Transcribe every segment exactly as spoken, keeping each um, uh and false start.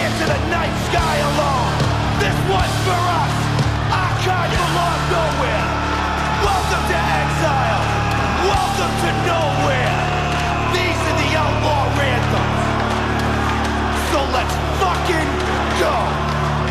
into the night sky alone. This one's for us. Our kind belong nowhere. Welcome to exile. Welcome to nowhere. These are the outlaw anthems. So let's fucking go.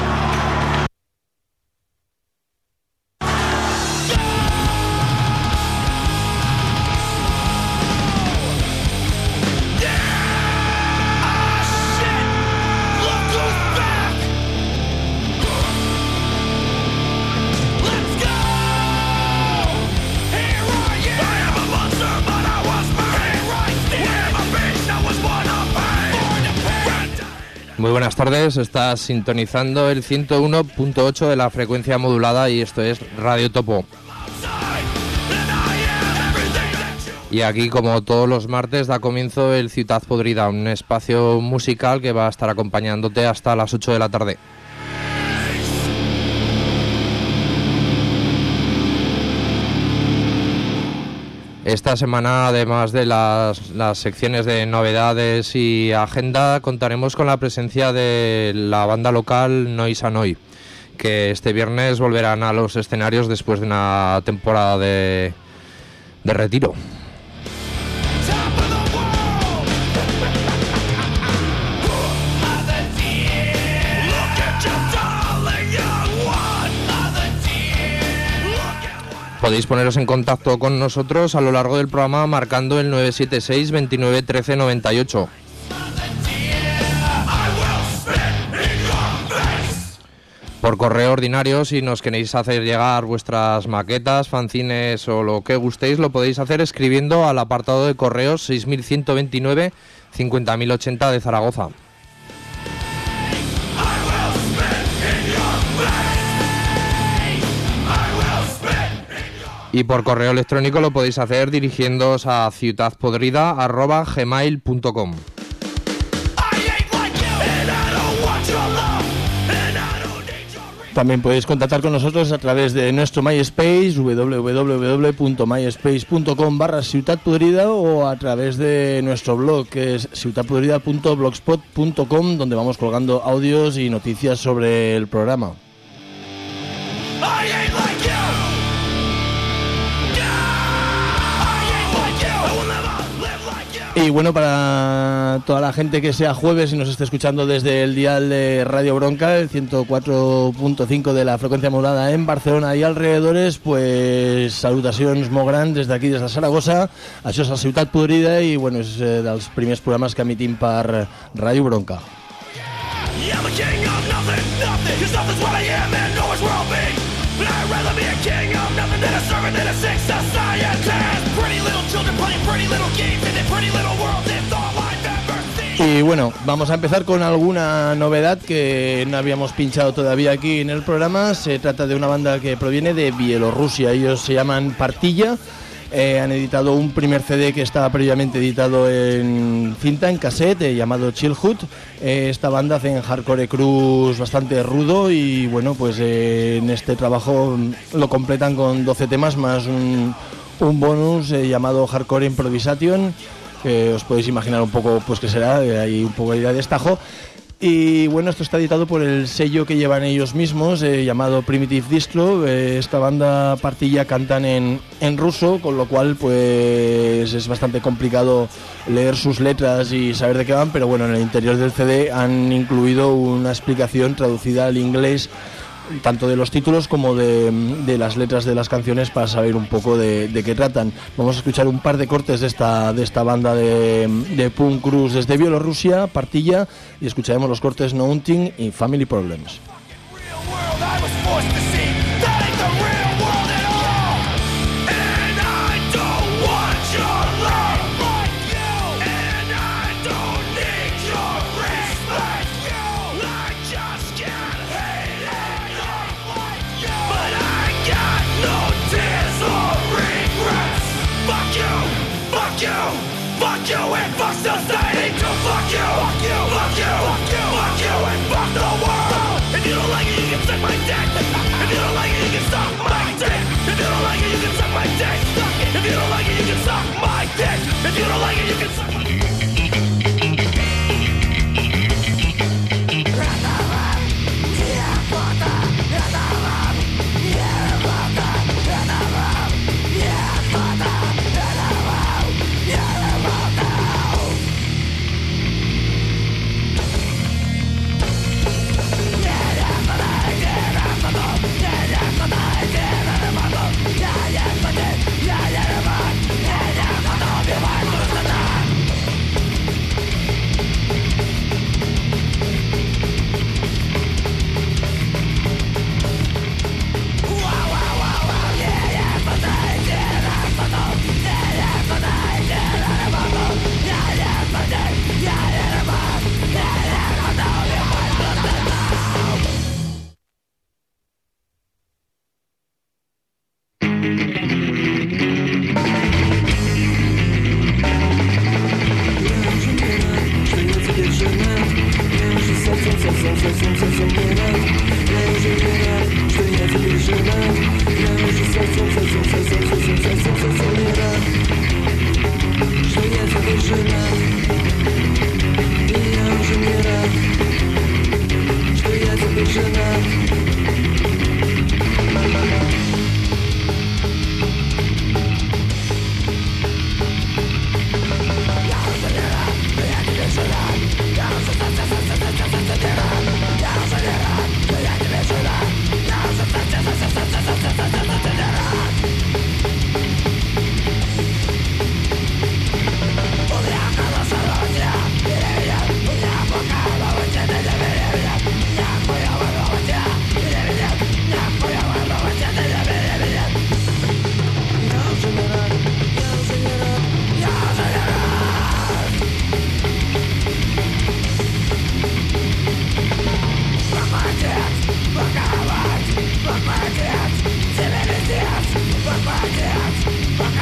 Muy buenas tardes, estás sintonizando el ciento uno punto ocho de la frecuencia modulada y esto es Radio Topo. Y aquí, como todos los martes, da comienzo el Ciutat Podrida, un espacio musical que va a estar acompañándote hasta las ocho de la tarde. Esta semana, además de las, las secciones de novedades y agenda, contaremos con la presencia de la banda local Noise Annoy, que este viernes volverán a los escenarios después de una temporada de, de retiro. Podéis poneros en contacto con nosotros a lo largo del programa marcando el nueve siete seis, veintinueve, trece, noventa y ocho. Por correo ordinario, si nos queréis hacer llegar vuestras maquetas, fanzines o lo que gustéis, lo podéis hacer escribiendo al apartado de correos seis mil ciento veintinueve, cincuenta mil ochenta de Zaragoza. Y por correo electrónico lo podéis hacer dirigiéndoos a ciutatpodrida arroba gmail punto com. También podéis contactar con nosotros a través de nuestro MySpace, w w w punto myspace punto com barra ciutatpodrida, o a través de nuestro blog, que es ciutatpodrida punto blogspot punto com, donde vamos colgando audios y noticias sobre el programa. Y bueno, para toda la gente que sea jueves y nos esté escuchando desde el dial de Radio Bronca, el ciento cuatro punto cinco de la frecuencia modulada en Barcelona y alrededores, pues salutacions molt grans des d'aquí, des de Saragossa. Això és la Ciutat Podrida i bueno, és eh, dels primers programes que emitim per Radio Bronca. Y bueno, vamos a empezar con alguna novedad que no habíamos pinchado todavía aquí en el programa. Se trata de una banda que proviene de Bielorrusia. Ellos se llaman Partilla. Eh, han editado un primer C D que estaba previamente editado en cinta, en cassette, eh, llamado Chillhood. Eh, esta banda hace en hardcore cruz bastante rudo y bueno, pues eh, en este trabajo lo completan con doce temas más un, un bonus eh, llamado Hardcore Improvisation, que os podéis imaginar un poco pues que será, eh, hay un poco de idea de estajo. Y bueno, esto está editado por el sello que llevan ellos mismos, eh, llamado Primitive Distro. Eh, esta banda Partilla cantan en, en ruso, con lo cual pues es bastante complicado leer sus letras y saber de qué van, pero bueno, en el interior del C D han incluido una explicación traducida al inglés, tanto de los títulos como de, de las letras de las canciones, para saber un poco de, de qué tratan. Vamos a escuchar un par de cortes de esta, de esta banda de, de punk cruz desde Bielorrusia, Partilla, y escucharemos los cortes No Hunting y Family Problems. Fuck you and fuck society. Fuck you, fuck you, fuck you, fuck you, fuck you and fuck the world. And you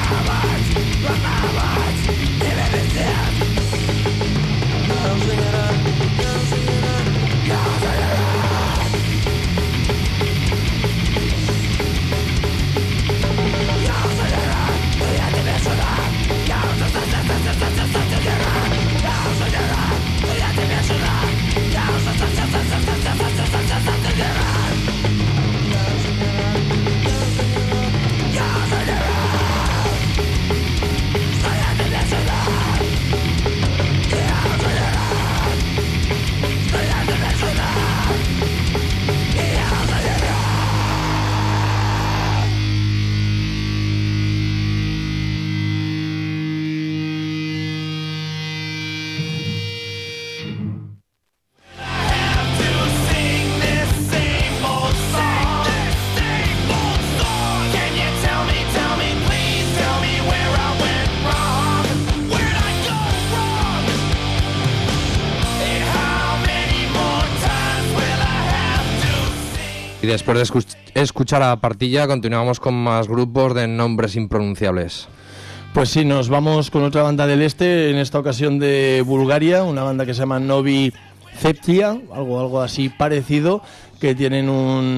Y después de escuch- escuchar a Partilla, continuamos con más grupos de nombres impronunciables. Pues sí, nos vamos con otra banda del este, en esta ocasión de Bulgaria, una banda que se llama Novi Ceptia, algo, algo así parecido, que tienen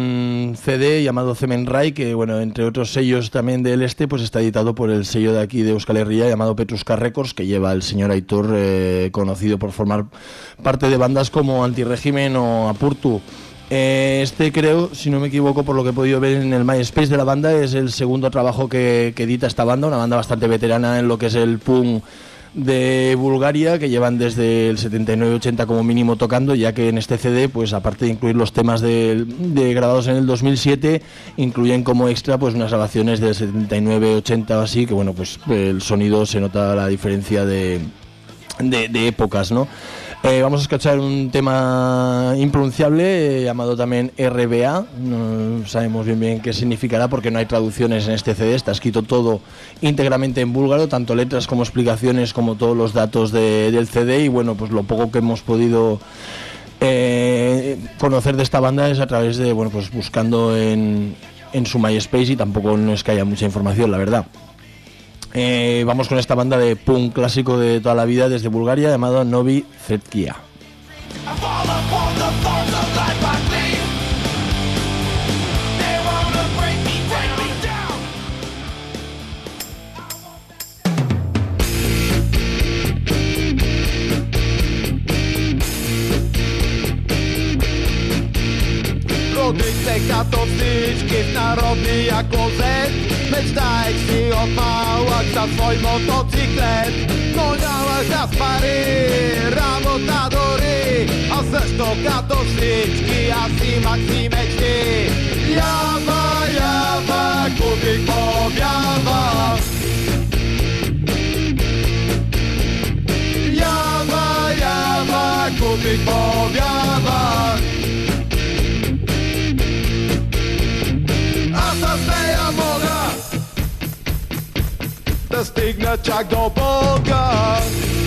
un C D llamado Cemenrai, que bueno, entre otros sellos también del este, pues está editado por el sello de aquí de Euskal Herria llamado Petruska Records, que lleva el señor Aitor, eh, conocido por formar parte de bandas como Antirégimen o Apurtu. Eh, este creo, si no me equivoco, por lo que he podido ver en el MySpace de la banda, es el segundo trabajo que, que edita esta banda, una banda bastante veterana en lo que es el punk de Bulgaria, que llevan desde el setenta y nueve ochenta como mínimo tocando, ya que en este C D, pues aparte de incluir los temas de, de grabados en el dos mil siete, incluyen como extra pues unas grabaciones del setenta y nueve ochenta o así, que bueno, pues el sonido se nota la diferencia de, de, de épocas, ¿no? Eh, vamos a escuchar un tema impronunciable eh, llamado también R B A. No sabemos bien bien qué significará porque no hay traducciones en este C D. Está escrito todo íntegramente en búlgaro, tanto letras como explicaciones como todos los datos de, del C D. Y bueno, pues lo poco que hemos podido eh, conocer de esta banda es a través de, bueno, pues buscando en, en su MySpace, y tampoco no es que haya mucha información, la verdad. Eh, vamos con esta banda de punk clásico de toda la vida desde Bulgaria llamado Novi Ceptia. Като всички народи ако зет, мечтаех си от малък за свой мотоциклет. Но нямах аз пари, работа дори, а също като всички аз имах си мечти. Ява, ява, купих побява. Ява, ява, купих побява. Да стигна чак до Бога.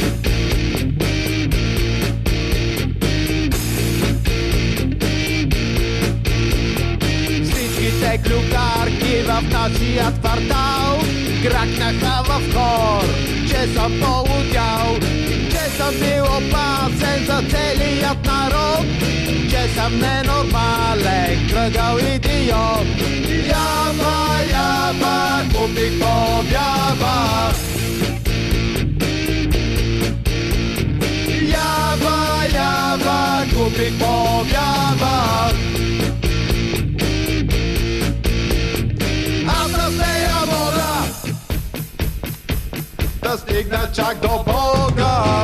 Всичките клюкарки в нашия квартал кракнаха в хор, че съм полудял, че съм бил опасен за целият народ, че съм ненормален, кръгъл идиот. Ява, ява, купих побява. Ява, ява, купих побява. Аз да се я вода, да стигна чак до Бога.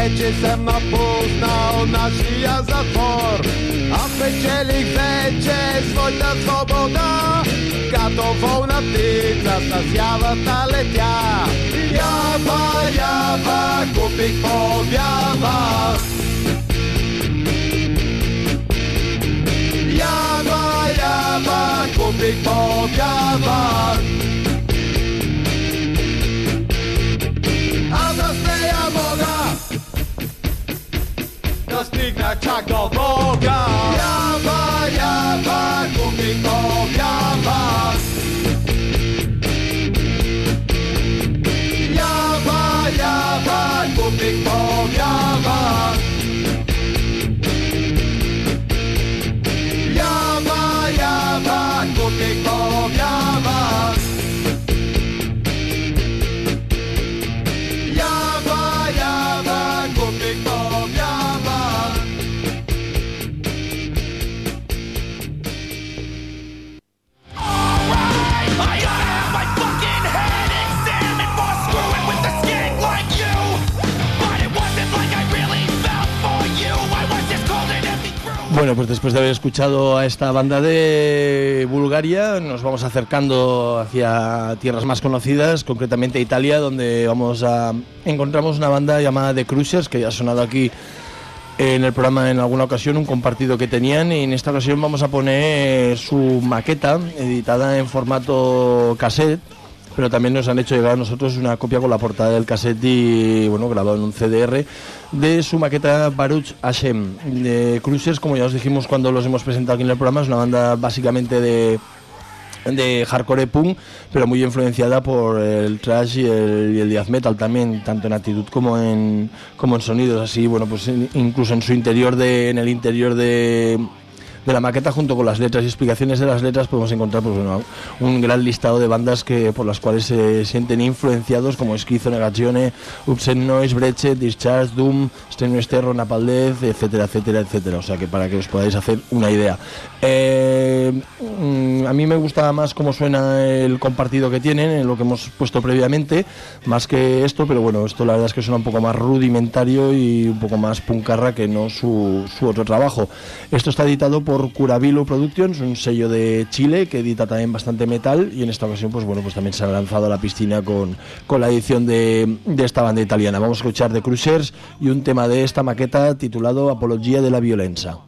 Treći sam napuznao našija zatvor, a pečeli veče svojta svoboda, katovovna ptica sa zjavata letja. Java, java, kupik povjava. Java, java, kupik povjava. A za steja moga da stigne čak do Boga. Java, java, kupik povjava. Java, java, kupik povjava. Java, java, kupik povjava. Java, java, kupik povjava. Alright, I gotta have my fucking head examined for screwing with the skank like you. But it wasn't like I really felt for you. I was just cold and empty through. Bueno, pues después de haber escuchado a esta banda de Bulgaria, nos vamos acercando hacia tierras más conocidas, concretamente Italia, donde vamos a encontramos una banda llamada The Cruisers, que ya ha sonado aquí en el programa en alguna ocasión, un compartido que tenían, y en esta ocasión vamos a poner su maqueta, editada en formato cassette, pero también nos han hecho llegar a nosotros una copia con la portada del cassette y, bueno, grabado en un C D R, de su maqueta Baruch Hashem. De Cruisers, como ya os dijimos cuando los hemos presentado aquí en el programa, es una banda básicamente de de hardcore punk, pero muy influenciada por el thrash y el, y el death metal también, tanto en actitud como en como en sonidos. Así, bueno, pues in, incluso en su interior de en el interior de de la maqueta, junto con las letras y explicaciones de las letras, podemos encontrar, pues, bueno, un gran listado de bandas que por las cuales se sienten influenciados, como Schizo, Negazione, Upset Noise, Brechet, Discharge, Doom, Steno Esterro, Napalm Death, etcétera, etcétera, etcétera. O sea que para que os podáis hacer una idea. Eh, a mí me gusta más cómo suena el compartido que tienen, en lo que hemos puesto previamente, más que esto, pero bueno, esto la verdad es que suena un poco más rudimentario y un poco más puncarra que no su, su otro trabajo. Esto está editado por Curabilo Productions, un sello de Chile que edita también bastante metal, y en esta ocasión, pues bueno, pues también se ha lanzado a la piscina con, con la edición de, de esta banda italiana. Vamos a escuchar The Cruisers y un tema de esta maqueta titulado Apologia de la Violenza.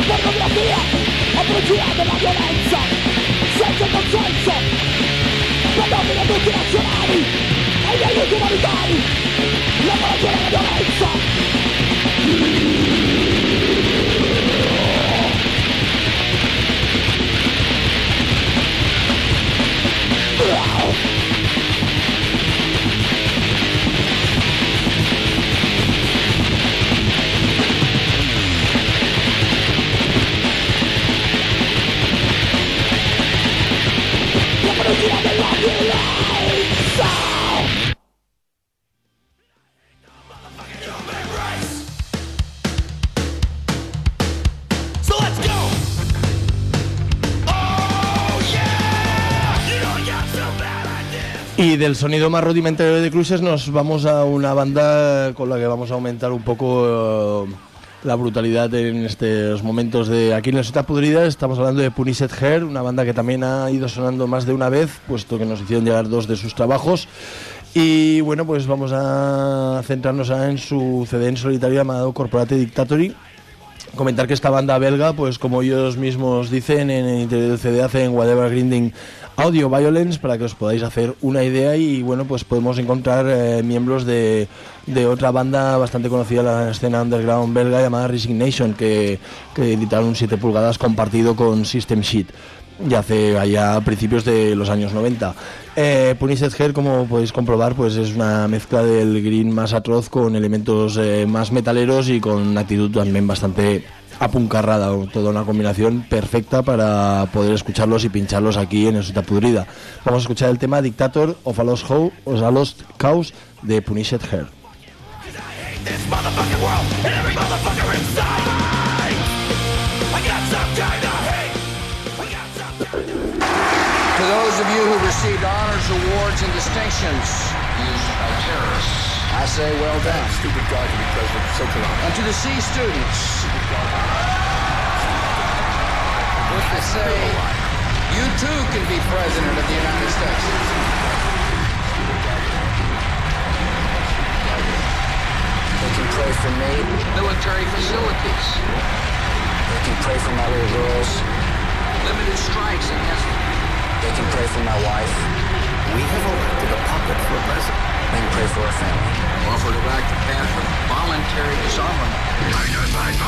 Apologia della violenza, senza consenso. Y del sonido más rudimentario de Cruises nos vamos a una banda con la que vamos a aumentar un poco uh, la brutalidad en estos momentos de aquí en la Ciudad Pudrida. Estamos hablando de Punished Hair, una banda que también ha ido sonando más de una vez, puesto que nos hicieron llegar dos de sus trabajos. Y bueno, pues vamos a centrarnos en su C D en solitario llamado Corporate Dictatory. Comentar que esta banda belga, pues como ellos mismos dicen, en el interior del C D hacen whatever grinding audio violence, para que os podáis hacer una idea. Y bueno, pues podemos encontrar eh, miembros de, de otra banda bastante conocida en la escena underground belga llamada Resignation, que, que editaron un siete pulgadas compartido con System Sheet, ya hace allá a principios de los años noventa. Eh, Punished Hair, como podéis comprobar, pues es una mezcla del green más atroz con elementos eh, más metaleros y con una actitud también bastante apuncarrada, toda una combinación perfecta para poder escucharlos y pincharlos aquí en Ciudad Pudrida. Vamos a escuchar el tema Dictator of a Lost, Ho- of a Lost Cause de Punished Hair. To those of you who received honors, awards, and distinctions, Use of terrorists. I say well done. Stupid guy to be president. So can I. And to the C students, I say you too can be president of the United States. They can pray for me. Military facilities, They can pray for my little girls. limited strikes against They can pray for my wife. We have elected a puppet for president. They can pray for her family. offer to back the path of voluntary disarmament.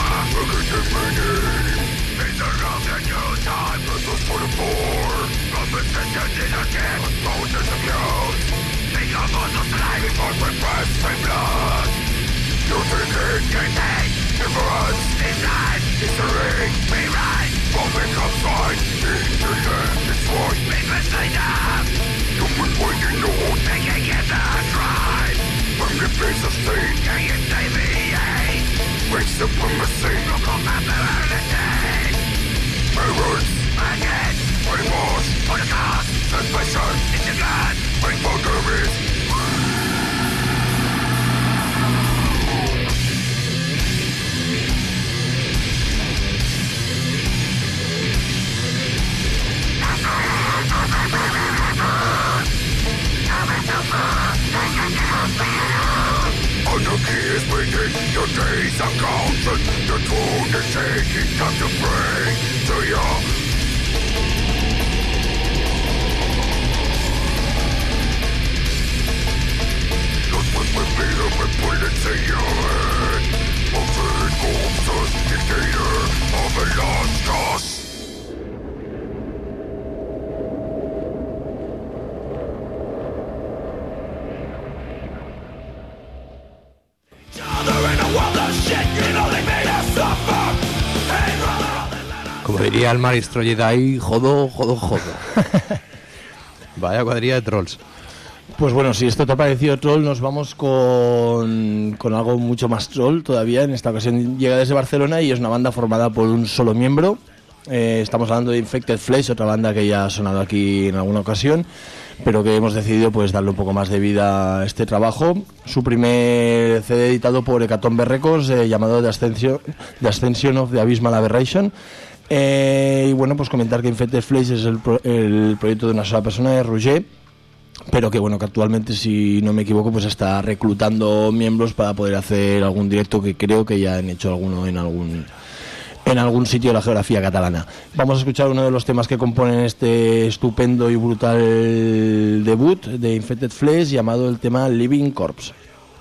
Como diría el maestro Jedi, jodo, jodo, jodo. Vaya cuadrilla de trolls. Pues bueno, si esto te ha parecido troll, nos vamos con, con algo mucho más troll todavía. En esta ocasión llega desde Barcelona y es una banda formada por un solo miembro. Eh, estamos hablando de Infected Flesh, otra banda que ya ha sonado aquí en alguna ocasión, pero que hemos decidido pues darle un poco más de vida a este trabajo. Su primer C D editado por Hecatombe Records, eh, llamado The Ascension, The Ascension of the Abysmal Aberration. Eh, y bueno, pues comentar que Infected Flesh es el, pro, el proyecto de una sola persona, de Roger, pero que bueno, que actualmente, si no me equivoco, pues está reclutando miembros para poder hacer algún directo, que creo que ya han hecho alguno en algún en algún sitio de la geografía catalana. Vamos a escuchar uno de los temas que componen este estupendo y brutal debut de Infected Flesh, llamado el tema Living Corpse.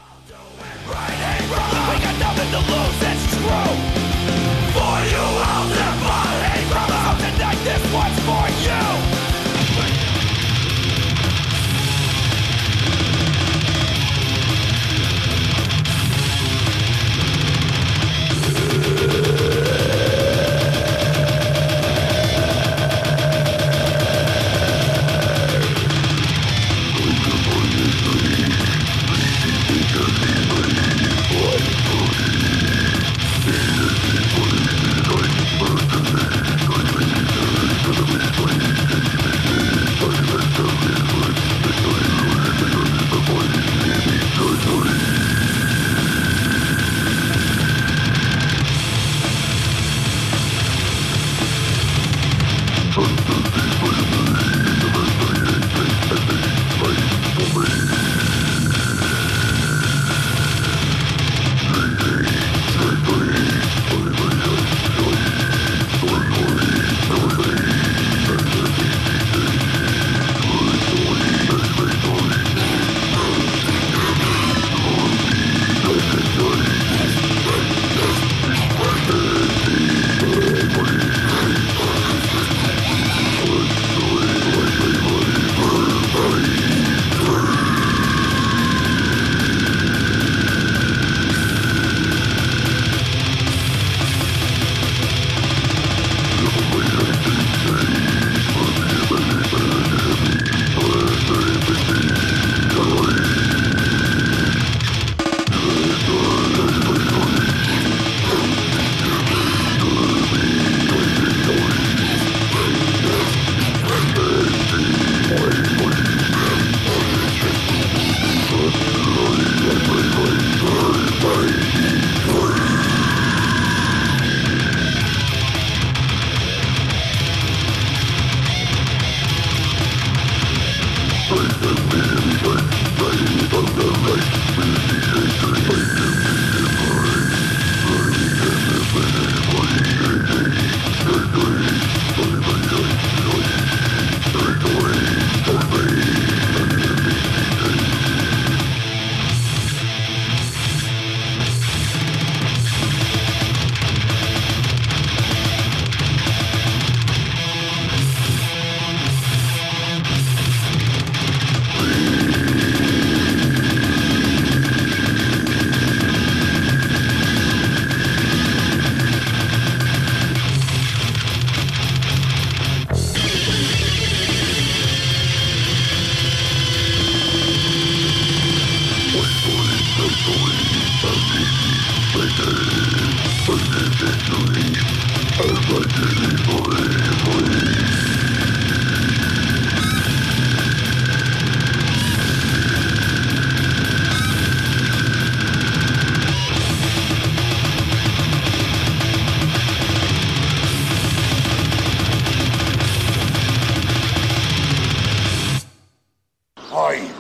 Ahí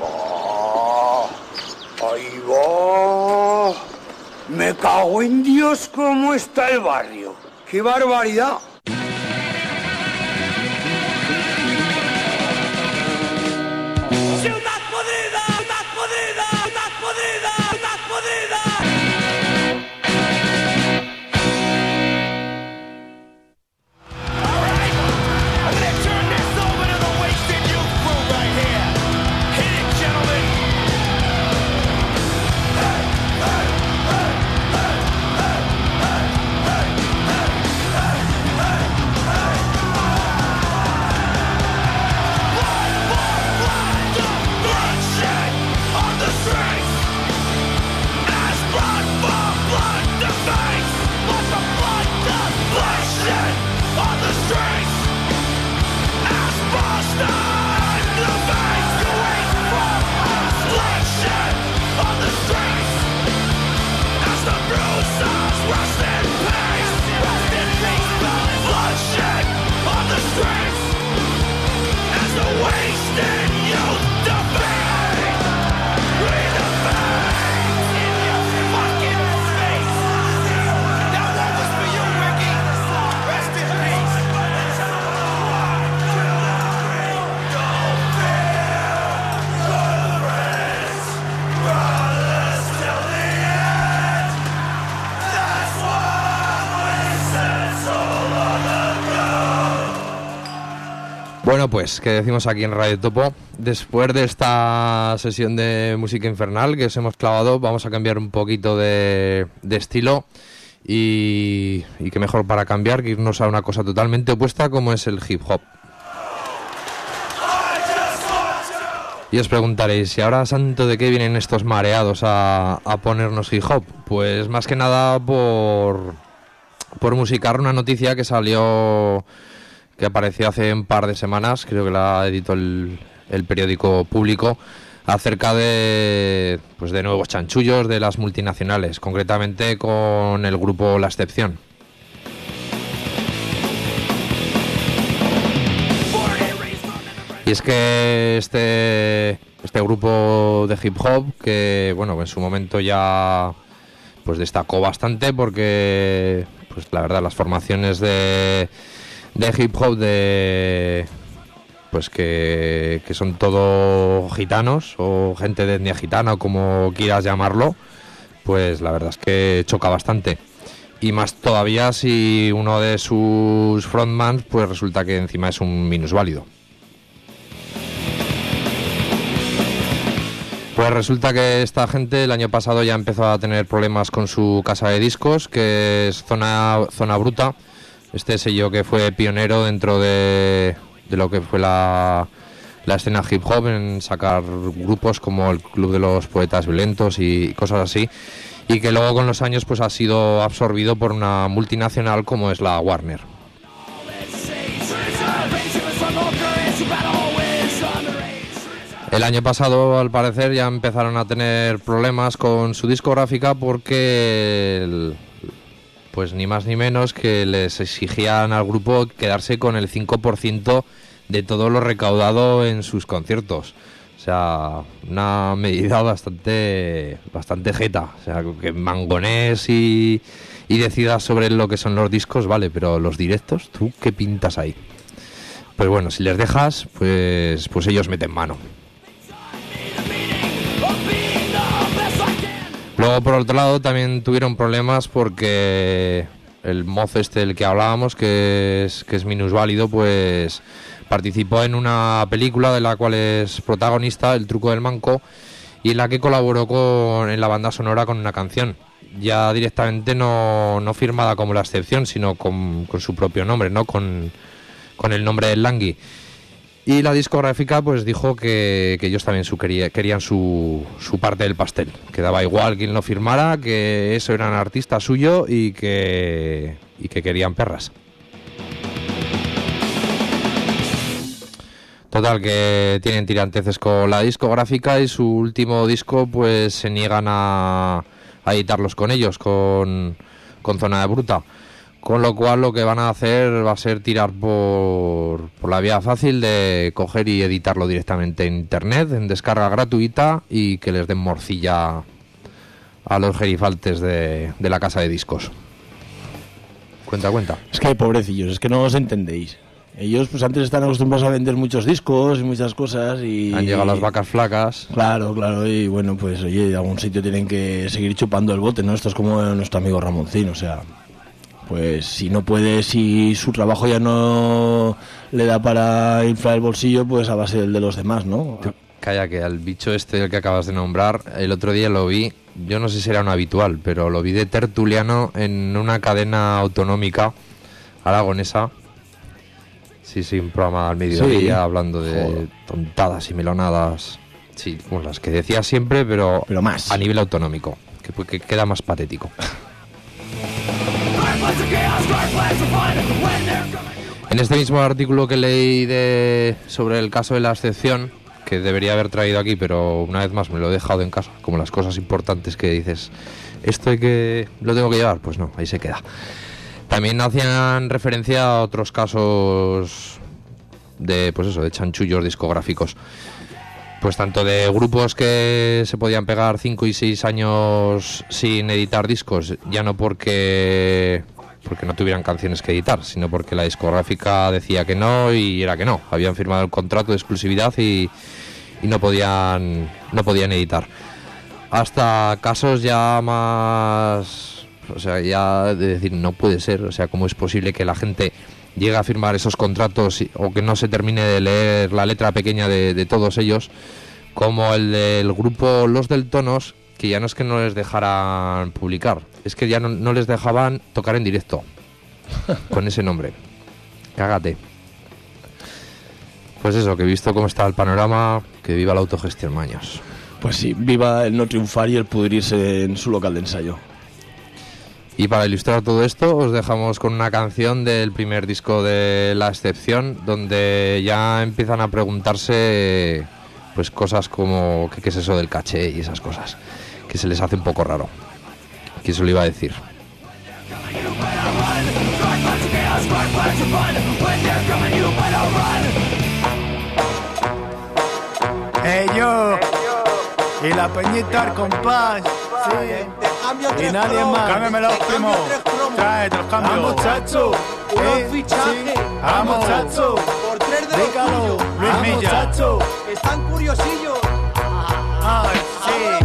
va, ahí va. Me cago en Dios, cómo está el barrio. ¡Qué barbaridad! ¡Ciudad podrida! ¡Ciudad podrida! ¡Ciudad podrida! ¡Ciudad podrida! Hey! Bueno, pues, ¿qué decimos aquí en Radio Topo? Después de esta sesión de música infernal que os hemos clavado, vamos a cambiar un poquito de, de estilo y, y qué mejor para cambiar que irnos a una cosa totalmente opuesta como es el hip hop. Y os preguntaréis, ¿y ahora santo de qué vienen estos mareados a, a ponernos hip hop? Pues más que nada por, por musicar una noticia que salió, que apareció hace un par de semanas, creo que la editó el, el periódico Público, acerca de, pues de nuevos chanchullos de las multinacionales, concretamente con el grupo La Excepción. Y es que este, este grupo de hip hop, que bueno, en su momento ya pues destacó bastante porque pues la verdad las formaciones de, de hip hop de pues que, que son todo gitanos o gente de etnia gitana o como quieras llamarlo, pues la verdad es que choca bastante. Y más todavía si uno de sus frontmans pues resulta que encima es un minusválido. Pues resulta que esta gente el año pasado ya empezó a tener problemas con su casa de discos, que es Zona, Zona Bruta, este sello que fue pionero dentro de, de lo que fue la, la escena hip hop en sacar grupos como el Club de los Poetas Violentos y cosas así, y que luego con los años pues ha sido absorbido por una multinacional como es la Warner. El año pasado, al parecer, ya empezaron a tener problemas con su discográfica porque, el, pues ni más ni menos, que les exigían al grupo quedarse con el cinco por ciento de todo lo recaudado en sus conciertos. O sea, una medida bastante bastante jeta. O sea, que mangonés y, y decidas sobre lo que son los discos, vale, pero los directos, ¿tú qué pintas ahí? Pues bueno, si les dejas, pues, pues ellos meten mano. Luego, por otro lado, también tuvieron problemas porque el mozo este del que hablábamos, que es, que es minusválido, pues participó en una película de la cual es protagonista, El truco del manco, y en la que colaboró con, en la banda sonora con una canción, ya directamente no, no firmada como La Excepción, sino con, con su propio nombre, ¿no? Con, con el nombre del Langui. Y la discográfica pues dijo que, que ellos también su quería, querían su, su parte del pastel, que daba igual quien lo firmara, que eso era un artista suyo y que, y que querían perras. Total, que tienen tiranteces con la discográfica y su último disco pues se niegan a, a editarlos con ellos, con, con Zona de Bruta. Con lo cual lo que van a hacer va a ser tirar por, por la vía fácil de coger y editarlo directamente en internet, en descarga gratuita, y que les den morcilla a los gerifaltes de, de la casa de discos. Cuenta, cuenta. Es que pobrecillos, es que no os entendéis. Ellos pues antes están acostumbrados a vender muchos discos y muchas cosas y... Han llegado las vacas flacas. Claro, claro, y bueno, pues oye, de algún sitio tienen que seguir chupando el bote, ¿no? Esto es como nuestro amigo Ramoncín, o sea... Pues si no puede, si su trabajo ya no le da para inflar el bolsillo, pues a base del de los demás, ¿no? Tú, calla, que al bicho este del que acabas de nombrar, el otro día lo vi, yo no sé si era un habitual, pero lo vi de tertuliano en una cadena autonómica aragonesa. Sí, sí, un programa al mediodía, sí, hablando de Joder. tontadas y melonadas. Sí, bueno, las que decía siempre, pero, pero más a nivel autonómico, que, que queda más patético. En este mismo artículo que leí de, sobre el caso de La Excepción, que debería haber traído aquí, pero una vez más me lo he dejado en casa, como las cosas importantes que dices, esto hay que lo tengo que llevar, pues no, ahí se queda. También hacían referencia a otros casos de, pues eso, de chanchullos discográficos. Pues tanto de grupos que se podían pegar cinco y seis años sin editar discos, ya no porque porque no tuvieran canciones que editar, sino porque la discográfica decía que no y era que no. Habían firmado el contrato de exclusividad y, y no podían no podían editar. Hasta casos ya más, o sea, ya de decir no puede ser, o sea, cómo es posible que la gente llegue a firmar esos contratos o que no se termine de leer la letra pequeña de, de todos ellos, como el del grupo Los Deltonos, que ya no es que no les dejaran publicar, es que ya no, no les dejaban tocar en directo con ese nombre. Cágate. Pues eso, que he visto cómo está el panorama, que viva la autogestión, maños. Pues sí, viva el no triunfar y el pudrirse en su local de ensayo. Y para ilustrar todo esto os dejamos con una canción del primer disco de La Excepción, donde ya empiezan a preguntarse pues cosas como ¿qué, qué es eso del caché? Y esas cosas, que se les hace un poco raro. ¿Quién se lo iba a decir? Hey yo, y la peñita al compás, sí, y nadie más. Cámbiame los primos, tráete los cambios. Vamos, chacho, unos fichajes. Vamos, chacho, por tres de los tuyos. Luis Milla. Chacho, están curiosillos. Ay, sí.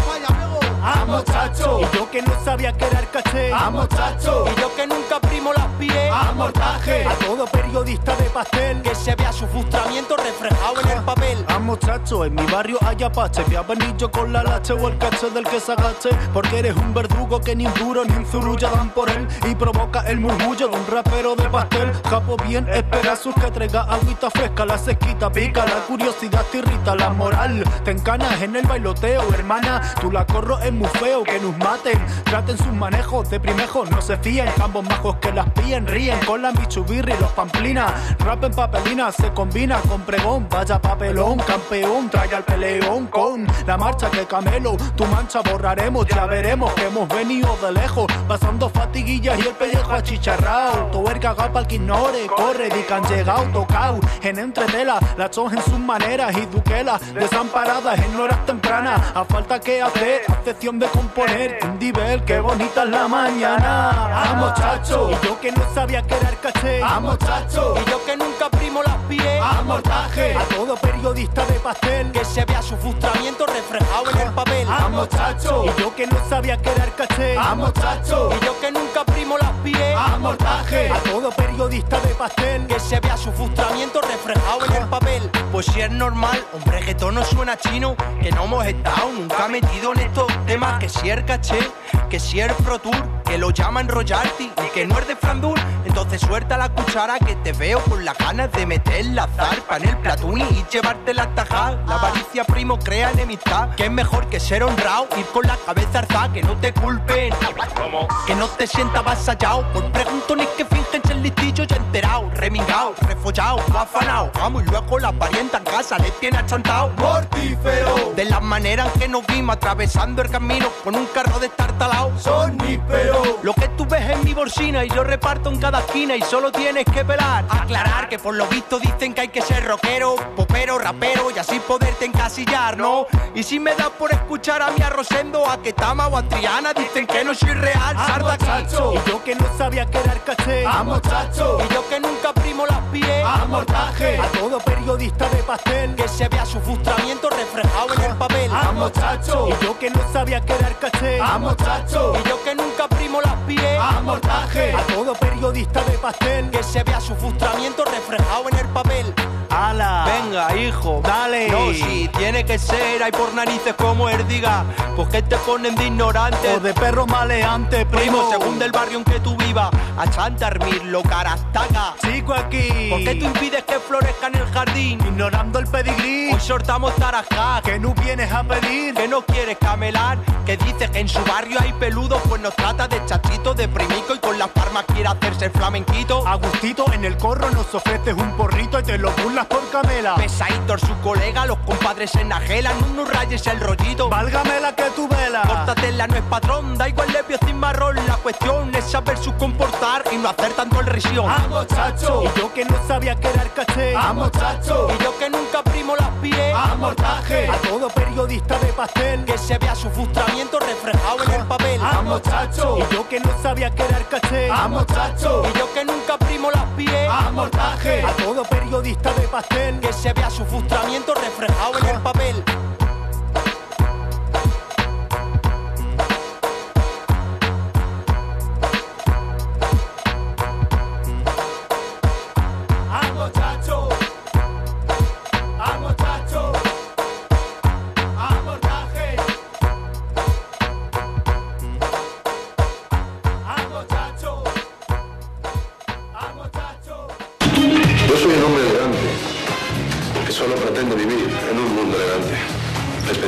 Vamos, chacho. Y yo que no sabía que era el caché. Vamos, chacho. Y yo que nunca primo las pies. Vamos, taje. A todo periodista de pastel que se vea su frustramiento reflejado en el papel. Vamos, chacho, en mi barrio hay apache. Voy a venir yo con la lache o el caché del que se agache. Porque eres un verdugo que ni un duro ni un zurulla dan por él. Y provoca el murmullo de un rapero de pastel. Capo bien, espera sus que traiga agüita fresca. La sequita pica, la curiosidad te irrita. La moral te encanas en el bailoteo. Hermana, tú la corro en muy feo, que nos maten, traten sus manejos de primejos, no se fíen, ambos majos que las pillen, ríen con la michubirri y los pamplinas, rap en papelina, se combina con pregón, vaya papelón, campeón, trae al peleón con la marcha que camelo, tu mancha borraremos, ya veremos que hemos venido de lejos, pasando fatiguillas y el pellejo achicharrao, tu verga gapa al que ignore, corre, di que han llegado, tocao, en entretela, la chos en sus maneras y duquelas, desamparadas en horas tempranas, a falta que hacer, acepción de componer un nivel, qué bonita es la mañana. Vamos, chacho. Y yo que no sabía que era el caché. Vamos, chacho. Y yo que nunca primo las pies. Vamos, taje. A todo periodista de pastel que se vea su frustramiento reflejado en el papel. Vamos, chacho. Y yo que no sabía que era el caché. Vamos, chacho. Y yo que nunca primo las pies. Vamos, taje. A todo periodista de pastel que se vea su frustramiento reflejado en el papel. Pues si es normal, hombre, que todo no suena chino, que no hemos estado nunca metido en estos temas, que si el caché, que si el Pro Tour, que lo llaman royalty y que no es de Frandul. Entonces suelta la cuchara que te veo con las ganas de meter la zarpa en el platún y llevarte la tajada. La avaricia, primo, crea enemistad, que es mejor que ser honrado, ir con la cabeza alzada, que no te culpen, ¿cómo? Que no te sientas avasallado por preguntones que fingen ser listillo y enterado, remingao, refollado, afanao, vamos, y luego la parienta en casa le tiene achantado. Mortífero, de las maneras en que nos vimos atravesando el camino con un carro destartalado. Sonífero, lo que tú ves en mi bolsina y yo reparto en cada esquina y solo tienes que pelar. Aclarar que por lo visto dicen que hay que ser rockero, popero, rapero y así poderte encasillar, ¿no? Y si me das por escuchar a mi Arrosendo, a Ketama o a Triana, dicen que no soy real, sarda chacho. Y yo que no sabía que era el caché. Vamos, chacho. Y yo que nunca primo las pies. Vamos, taje. A todo periodista de pastel que se vea su frustramiento reflejado en el papel. Vamos, chacho. Y yo que no sabía que era el caché. Vamos, chacho. Y yo que nunca primo las pies. Vamos, taje. A todo periodista de pastel que se vea su frustramiento reflejado en el papel. ¡Hala! Venga, hijo, dale. No, si tiene que ser, hay por narices como él diga. ¿Por qué te ponen de ignorante? O de perro maleante, primo. Primo, según del barrio en que tú vivas. A chantarmirlo, carastaca. Chico aquí. ¿Por qué tú impides que florezca en el jardín? Ignorando el pedigrí. Hoy sortamos tarajá. Que no vienes a pedir. Que no quieres camelar. Que dices que en su barrio hay peludos. Pues nos trata de chachito, de primico. Y con las palmas quiere hacerse el flamenquito. Agustito, en el corro nos ofreces un porrito y te lo burlas por camela. Pesadito su colega, los compadres se enajelan. No nos rayes el rollito. Válgame la que tu vela. Córtatela, no es patrón. Da igual lepio sin marrón. La cuestión es saber su comportar y no hacer tanto el risión. Vamos, chacho. Y yo que no sabía que era el caché. Vamos, chacho. Y yo que nunca primo las pies. Vamos, taje. A todo periodista de pastel que se vea su frustramiento reflejado en el papel. Vamos, chacho. Y yo que no sabía que era el caché. Vamos, chacho. Y yo que nunca primo las pies. Vamos, taje. A todo periodista de pastel que se vea su frustramiento reflejado en el papel.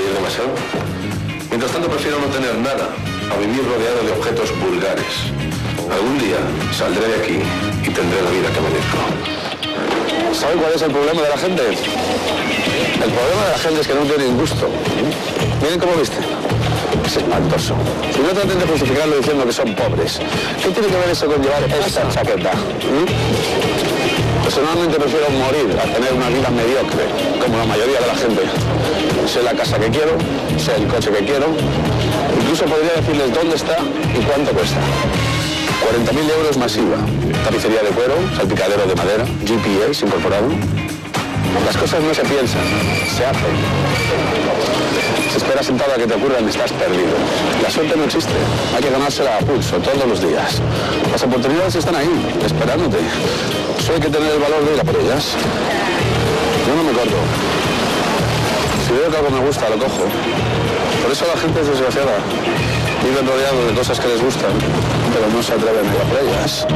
reír demasiado. Mientras tanto prefiero no tener nada, a vivir rodeado de objetos vulgares. Algún día saldré de aquí y tendré la vida que merezco. ¿Sabe cuál es el problema de la gente? El problema de la gente es que no tienen gusto. Miren cómo viste. Es espantoso. Y no traten de justificarlo diciendo que son pobres. ¿Qué tiene que ver eso con llevar esta chaqueta? ¿Mm? Personalmente prefiero morir a tener una vida mediocre, como la mayoría de la gente. Sé la casa que quiero, sé el coche que quiero. Incluso podría decirles dónde está y cuánto cuesta. cuarenta mil euros más I V A. Tapicería de cuero, salpicadero de madera, G P S incorporado. Las cosas no se piensan, se hacen. Si esperas sentado a que te ocurran, estás perdido. La suerte no existe. Hay que ganársela a pulso todos los días. Las oportunidades están ahí, esperándote. Solo hay que tener el valor de ir a por ellas. Yo no me corto. Si veo que algo me gusta, lo cojo. Por eso la gente es desgraciada. Viven rodeados de cosas que les gustan, pero no se atreven a ir a por ellas.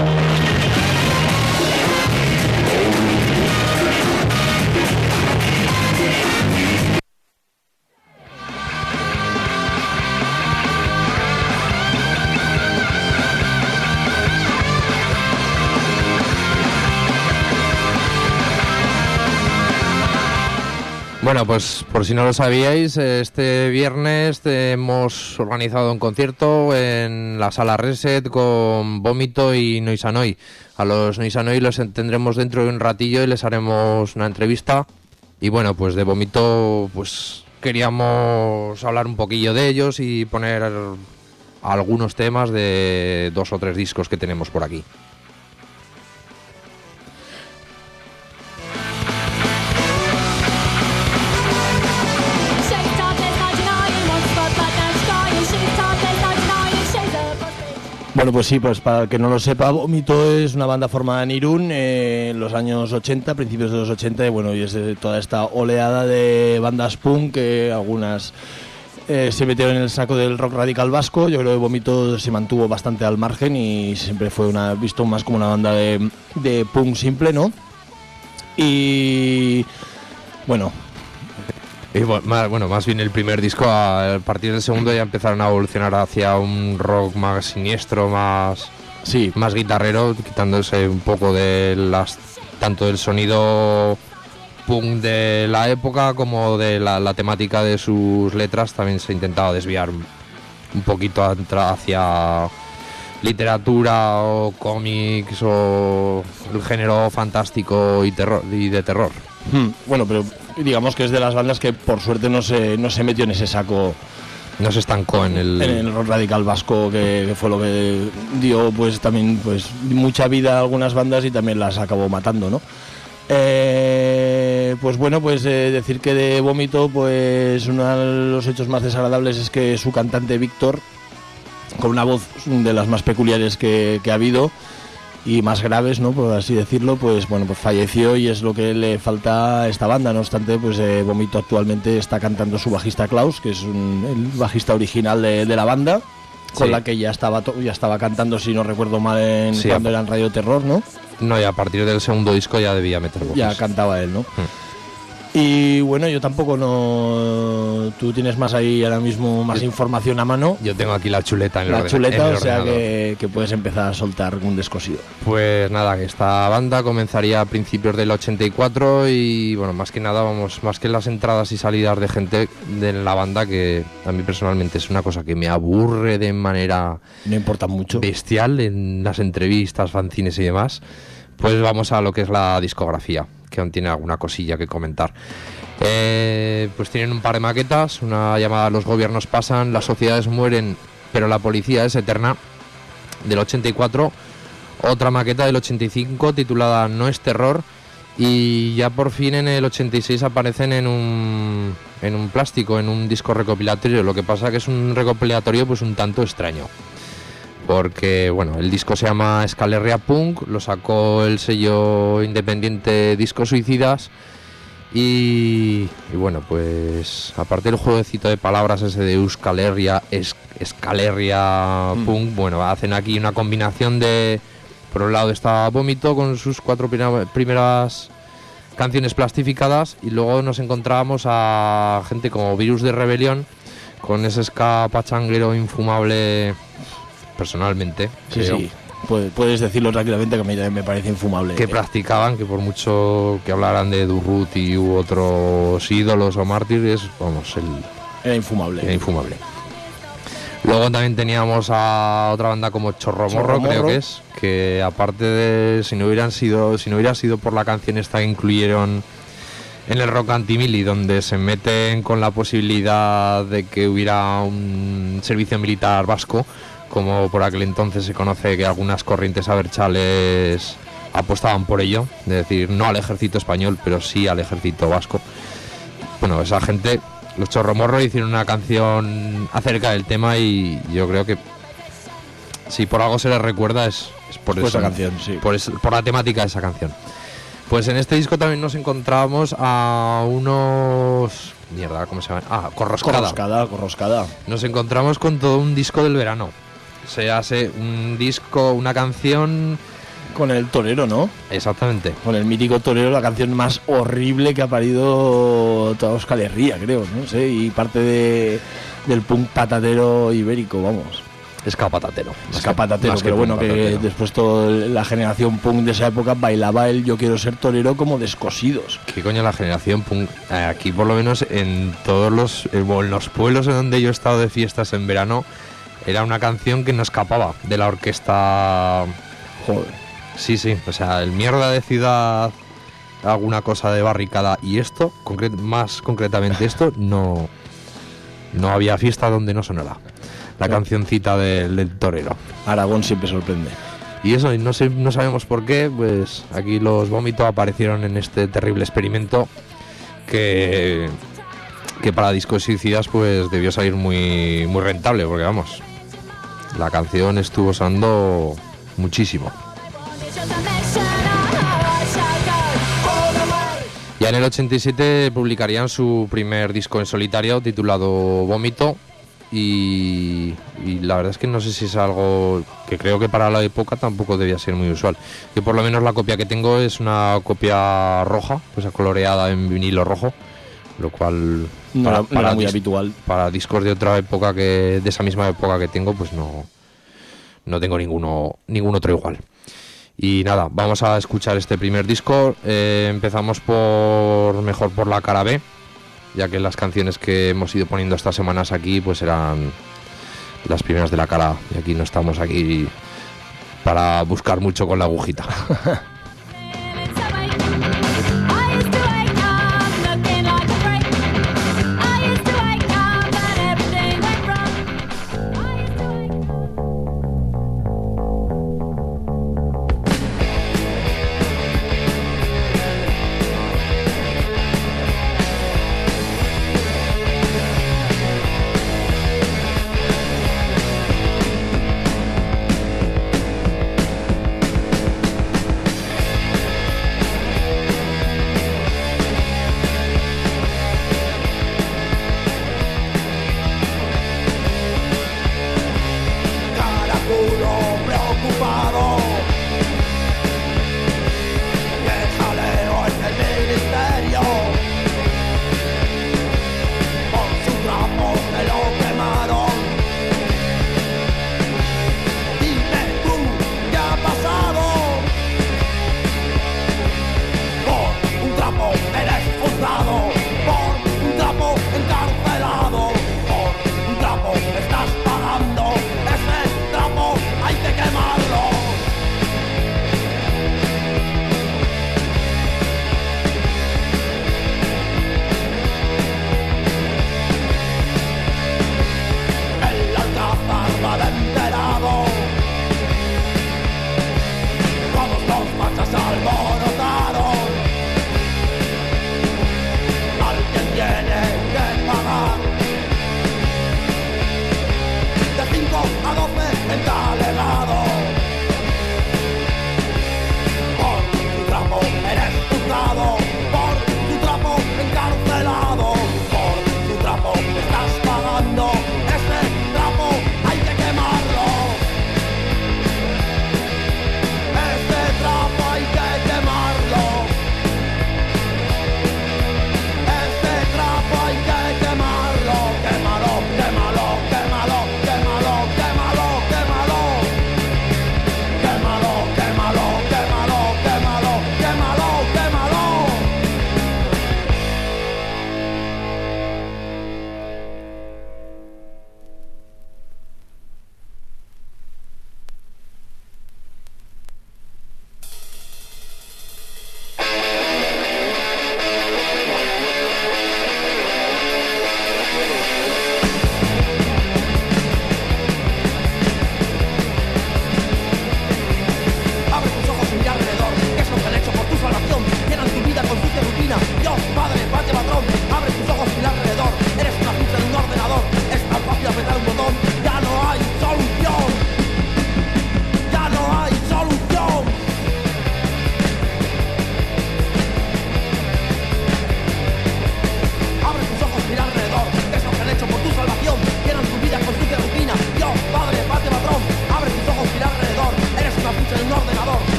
Bueno, pues por si no lo sabíais, este viernes hemos organizado un concierto en la Sala Reset con Vómito y Noisanoi. A los Noisanoi los tendremos dentro de un ratillo y les haremos una entrevista. Y bueno, pues de Vómito pues queríamos hablar un poquillo de ellos y poner algunos temas de dos o tres discos que tenemos por aquí. Bueno, pues sí, pues para el que no lo sepa, Vómito es una banda formada en Irún eh, en los años ochenta, principios de los ochenta, y bueno, y es de toda esta oleada de bandas punk, que algunas eh, se metieron en el saco del rock radical vasco. Yo creo que Vómito se mantuvo bastante al margen y siempre fue una visto más como una banda de, de punk simple, ¿no? Y bueno... Y bueno, más bien el primer disco, a partir del segundo ya empezaron a evolucionar hacia un rock más siniestro, más sí, más guitarrero, quitándose un poco de las tanto del sonido punk de la época como de la, la temática de sus letras. También se intentaba desviar un poquito hacia literatura o cómics o el género fantástico y terror y de terror. Hmm, bueno, pero digamos que es de las bandas que por suerte no se, no se metió en ese saco, no se estancó en el en el rock radical vasco, que, que fue lo que dio pues también pues mucha vida a algunas bandas y también las acabó matando, ¿no? Eh, pues bueno, pues eh, decir que de Vómito, pues uno de los hechos más desagradables es que su cantante Víctor, con una voz de las más peculiares que, que ha habido y más graves, ¿no?, por así decirlo, pues bueno, pues falleció, y es lo que le falta a esta banda. No obstante, pues eh, Vómito actualmente está cantando su bajista Klaus, que es un, el bajista original de, de la banda, con sí, la que ya estaba to- ya estaba cantando, si no recuerdo mal, en sí, cuando era en Radio Terror, ¿no? No, y a partir del segundo disco ya debía meter voces. Ya cantaba él, ¿no? Hmm. Y bueno, yo tampoco no... Tú tienes más ahí ahora mismo, más yo, información a mano. Yo tengo aquí la chuleta en el La orden, chuleta, en el o sea que, que puedes empezar a soltar un descosido. Pues nada, que esta banda comenzaría a principios del ochenta y cuatro y bueno, más que nada, vamos, más que las entradas y salidas de gente de la banda, que a mí personalmente es una cosa que me aburre de manera... No importa mucho. Bestial en las entrevistas, fanzines y demás. Pues vamos a lo que es la discografía, que aún tiene alguna cosilla que comentar. Eh, pues tienen un par de maquetas, una llamada Los gobiernos pasan, las sociedades mueren, pero la policía es eterna, del ochenta y cuatro, otra maqueta del ochenta y cinco titulada No es terror, y ya por fin en el ochenta y seis aparecen en un, en un plástico, en un disco recopilatorio. Lo que pasa que es un recopilatorio pues un tanto extraño, porque bueno, el disco se llama Escalerria Punk, lo sacó el sello independiente Discos Suicidas, y, y bueno, pues aparte del jueguecito de palabras ese de Euskalerria, es, Escalerria mm. Punk, bueno, hacen aquí una combinación de, por un lado está Vómito con sus cuatro primeras canciones plastificadas, y luego nos encontrábamos a gente como Virus de Rebelión, con ese ska pachanguero infumable, personalmente. Sí, creo. Sí. Puedes decirlo tranquilamente, que a mí también me parece infumable. Que practicaban, que por mucho que hablaran de Durruti u otros ídolos o mártires, vamos, el... Era infumable. Era infumable. Luego también teníamos a otra banda como Chorromorro, Chorromorro, creo que es, que aparte de, si no hubieran sido, si no hubiera sido por la canción esta que incluyeron en el Rock Antimili, donde se meten con la posibilidad de que hubiera un servicio militar vasco, como por aquel entonces se conoce que algunas corrientes abertzales apostaban por ello, es decir, no al ejército español, pero sí al ejército vasco. Bueno, esa gente, los Chorromorro, hicieron una canción acerca del tema, y yo creo que si por algo se les recuerda es, es por, por eso, esa canción, sí. por, es, por la temática de esa canción. Pues en este disco también nos encontrábamos a unos... Mierda, ¿cómo se llama? Ah, Corroscada. Corroscada, Corroscada. Nos encontramos con todo un disco del verano. Se hace un disco, una canción... Con el torero, ¿no? Exactamente. Con el mítico torero, la canción más horrible que ha parido toda Euskal Herria, creo, no sé, y parte de, del punk patatero ibérico, vamos. Escapatatero. Escapatatero, pero bueno, que después toda la generación punk de esa época bailaba el Yo quiero ser torero como descosidos. ¿Qué coño la generación punk? Aquí por lo menos en todos los, en los pueblos en donde yo he estado de fiestas en verano, era una canción que no escapaba de la orquesta. Joder. Sí, sí, o sea, el mierda de ciudad, alguna cosa de barricada, y esto, concret- más concretamente esto, no, no había fiesta donde no sonara la no. cancioncita del, del torero. Aragón siempre sorprende. Y eso, no sé, no sabemos por qué, pues aquí los Vómito aparecieron en este terrible experimento que, que para Discos Suicidas pues debió salir muy, muy rentable, porque vamos, la canción estuvo sonando muchísimo. Ya en el ochenta y siete publicarían su primer disco en solitario titulado Vómito, y, y la verdad es que no sé si es algo que creo que para la época tampoco debía ser muy usual. Que por lo menos la copia que tengo es una copia roja, pues coloreada en vinilo rojo, lo cual no, para, no para era muy dis- habitual. Para discos de otra época, que de esa misma época que tengo, pues no, no tengo ninguno, ningún otro igual. Y nada, vamos a escuchar este primer disco. Eh, empezamos por mejor por la cara B, ya que las canciones que hemos ido poniendo estas semanas aquí pues eran las primeras de la cara A, y aquí no estamos aquí para buscar mucho con la agujita.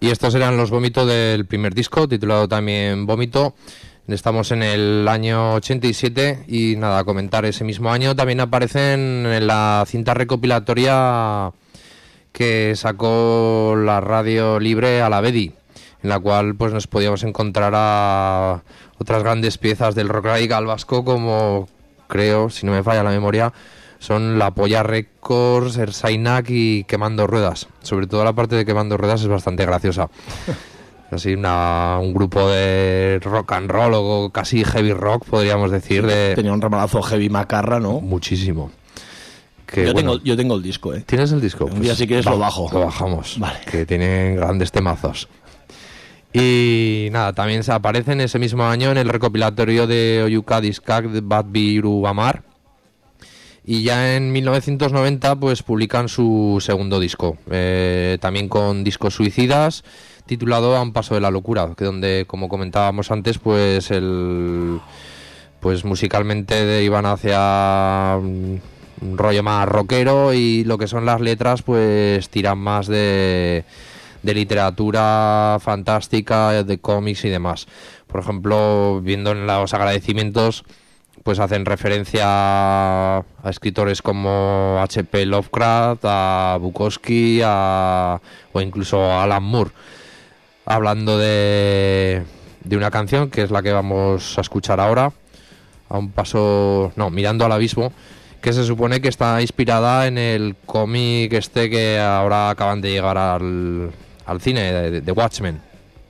Y estos eran los Vómito del primer disco, titulado también Vómito. Estamos en el año ochenta y siete y nada, comentar ese mismo año también aparecen en la cinta recopilatoria que sacó la radio libre Alavedi, en la cual pues nos podíamos encontrar a otras grandes piezas del rock radical vasco, como creo, si no me falla la memoria, son La Polla Records, Ersainak y Quemando Ruedas. Sobre todo la parte de Quemando Ruedas es bastante graciosa. Así una, un grupo de rock and roll o casi heavy rock, podríamos decir. De... Tenía un ramalazo heavy macarra, ¿no? Muchísimo. Que, yo, bueno, tengo, yo tengo el disco, ¿eh? ¿Tienes el disco? Un Pues día si quieres va, lo bajo. Lo bajamos, vale. Que tienen grandes temazos. Y nada, también se aparecen ese mismo año en el recopilatorio de Oyuka Diskak de Bat Biru Amar. Y ya en mil novecientos noventa pues publican su segundo disco, eh, también con Discos Suicidas, titulado A un paso de la locura, que donde, como comentábamos antes, pues el pues musicalmente iban hacia un rollo más rockero, y lo que son las letras pues tiran más de, de literatura fantástica, de cómics y demás. Por ejemplo, viendo en los agradecimientos, pues hacen referencia a escritores como H P Lovecraft, a Bukowski, a, o incluso a Alan Moore, hablando de, de una canción que es la que vamos a escuchar ahora, a un paso, no, Mirando al Abismo, que se supone que está inspirada en el cómic este que ahora acaban de llegar al, al cine, de, de Watchmen.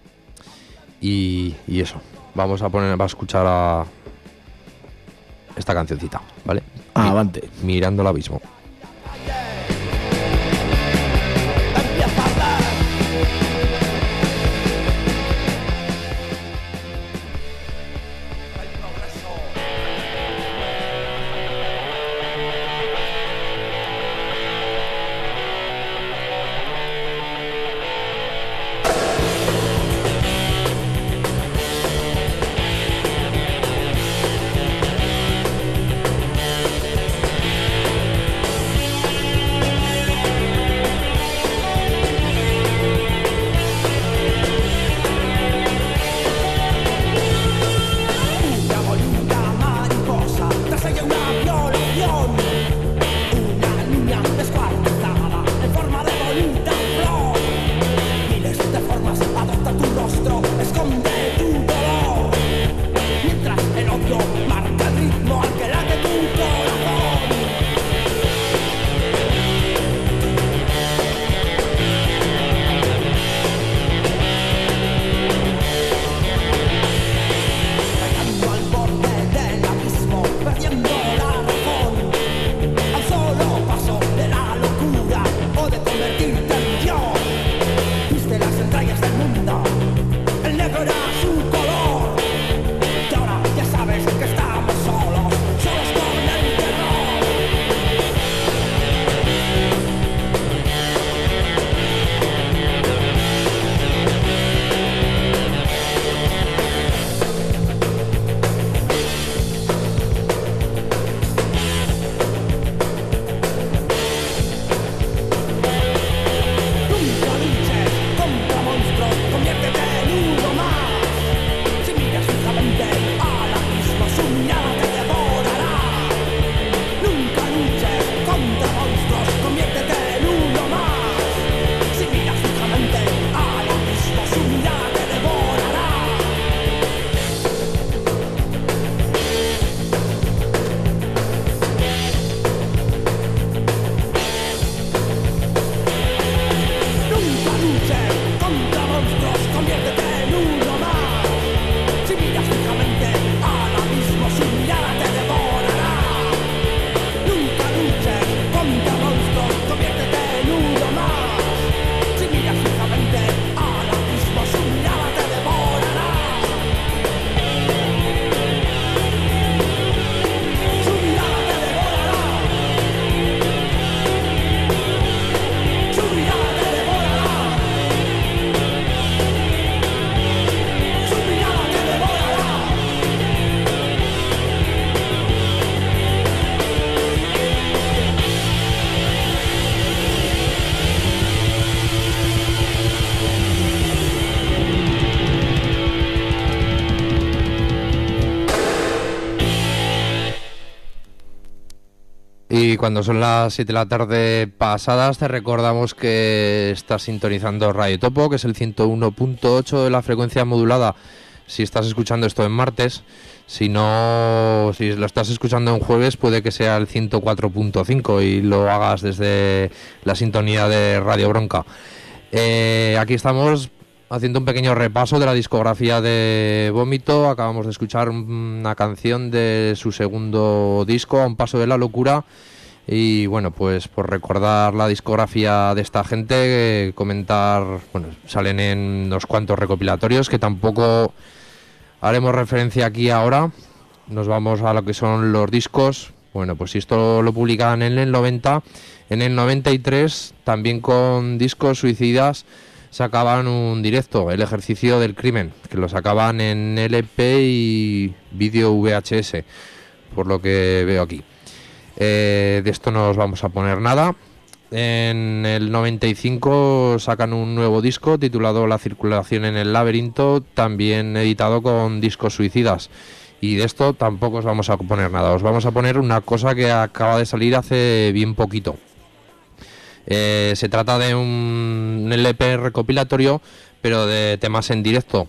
Y, y eso, vamos a poner, va a escuchar a esta cancioncita, ¿vale? Ah, avante. Mirando al Abismo. Y cuando son las siete de la tarde pasadas, te recordamos que estás sintonizando Radio Topo, que es el ciento uno punto ocho de la frecuencia modulada. Si estás escuchando esto en martes, si no, si lo estás escuchando en jueves, puede que sea el ciento cuatro punto cinco y lo hagas desde la sintonía de Radio Bronca. Eh, aquí estamos haciendo un pequeño repaso de la discografía de Vómito. Acabamos de escuchar una canción de su segundo disco, A un paso de la locura. Y bueno, pues por recordar la discografía de esta gente, eh, comentar, bueno, salen en unos cuantos recopilatorios que tampoco haremos referencia aquí ahora. Nos vamos a lo que son los discos. Bueno, pues si esto lo publican en el noventa, en el noventa y tres, también con Discos Suicidas, sacaban un directo, El ejercicio del crimen, que lo sacaban en L P y vídeo V H S, por lo que veo aquí. Eh, de esto no os vamos a poner nada. En el noventa y cinco sacan un nuevo disco titulado La circulación en el laberinto, también editado con Discos Suicidas. Y de esto tampoco os vamos a poner nada. Os vamos a poner una cosa que acaba de salir hace bien poquito. Eh, se trata de un L P recopilatorio, pero de temas en directo.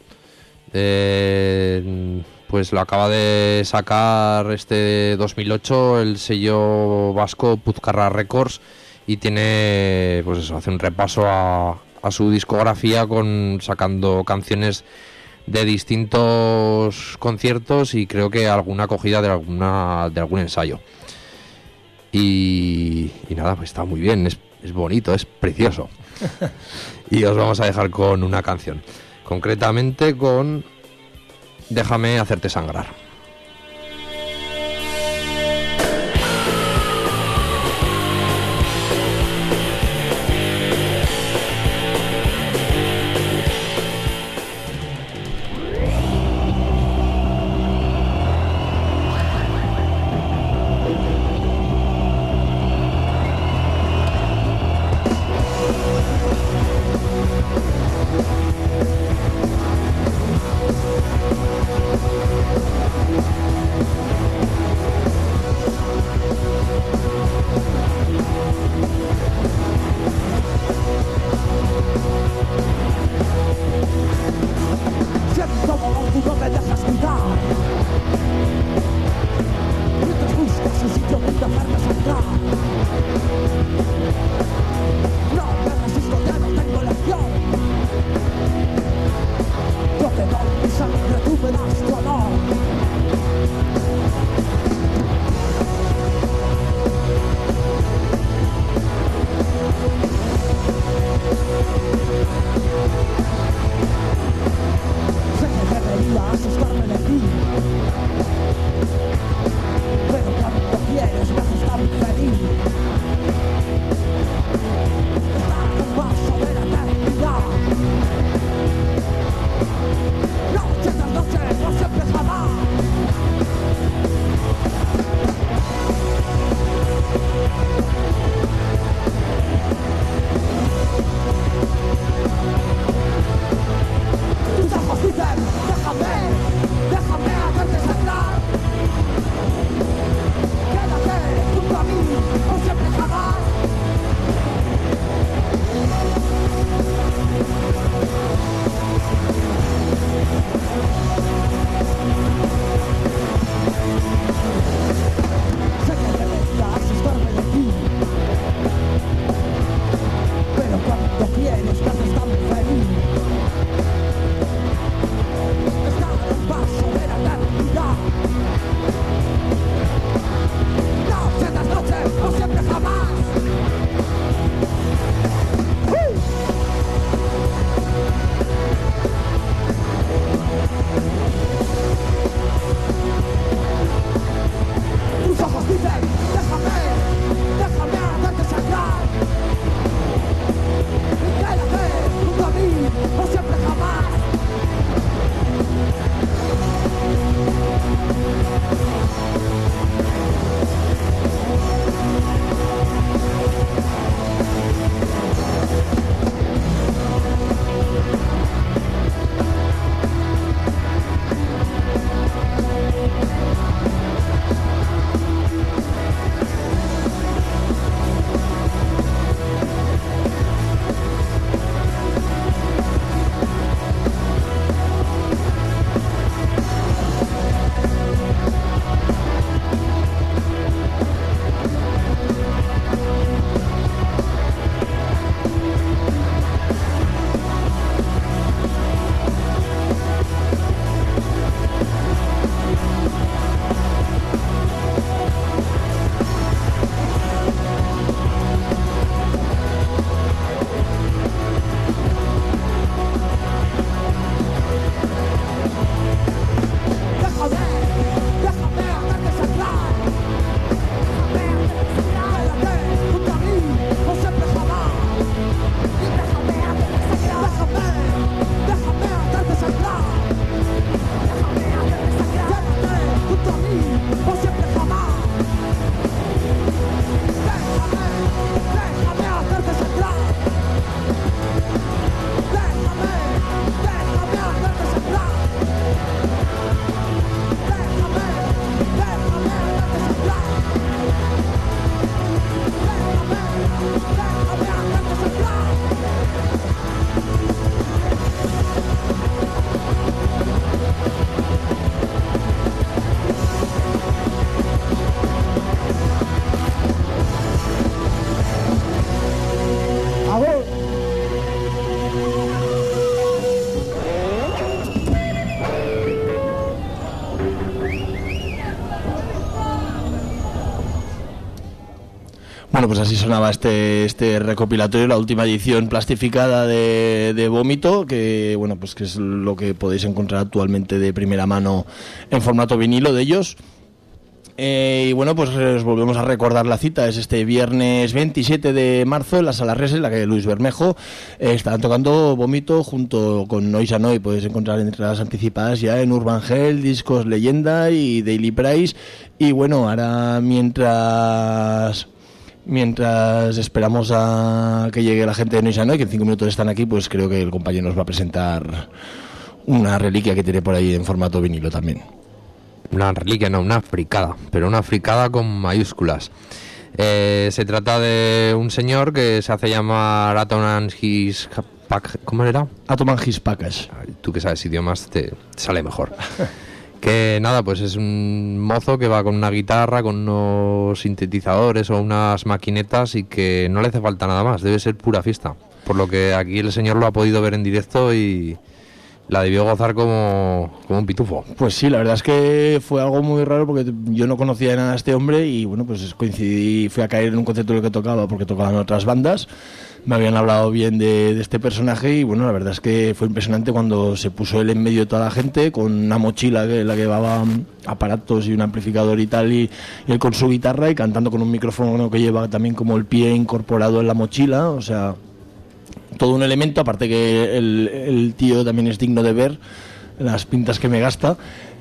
Eh, pues lo acaba de sacar este dos mil ocho el sello vasco Puzcarra Records, y tiene, pues eso, hace un repaso a, a su discografía, con sacando canciones de distintos conciertos y creo que alguna acogida de alguna de algún ensayo. Y, y nada, pues está muy bien, es Es bonito, es precioso. Y os vamos a dejar con una canción. Concretamente con Déjame hacerte sangrar. Bueno, pues así sonaba este este recopilatorio, la última edición plastificada de, de Vómito, que bueno, pues que es lo que podéis encontrar actualmente de primera mano en formato vinilo de ellos. Eh, y bueno, pues os volvemos a recordar la cita, es este viernes veintisiete de marzo en la Sala Rese, en la que Luis Bermejo eh, estarán tocando Vómito junto con Noise and Noi. Podéis encontrar entradas anticipadas ya en Urban Hell, Discos Leyenda y Daily Price. Y bueno, ahora mientras... Mientras esperamos a que llegue la gente de Noise and Noi, que en cinco minutos están aquí, pues creo que el compañero nos va a presentar una reliquia que tiene por ahí en formato vinilo también. Una reliquia, no, una fricada, pero una fricada con mayúsculas. Eh, se trata de un señor que se hace llamar Atom and His Pack, ¿cómo era? Atom and His Package. Tú que sabes idiomas te sale mejor. Que nada, pues es un mozo que va con una guitarra, con unos sintetizadores o unas maquinetas y que no le hace falta nada más, debe ser pura fiesta. Por lo que aquí el señor lo ha podido ver en directo y la debió gozar como, como un pitufo. Pues sí, la verdad es que fue algo muy raro porque yo no conocía de nada a este hombre y bueno, pues coincidí, fui a caer en un concierto en el que tocaba porque tocaban otras bandas. Me habían hablado bien de, de este personaje y bueno, la verdad es que fue impresionante cuando se puso él en medio de toda la gente con una mochila que, en la que llevaba aparatos y un amplificador y tal, y, y él con su guitarra y cantando con un micrófono que lleva también como el pie incorporado en la mochila, o sea, todo un elemento, aparte que el, el tío también es digno de ver las pintas que me gasta.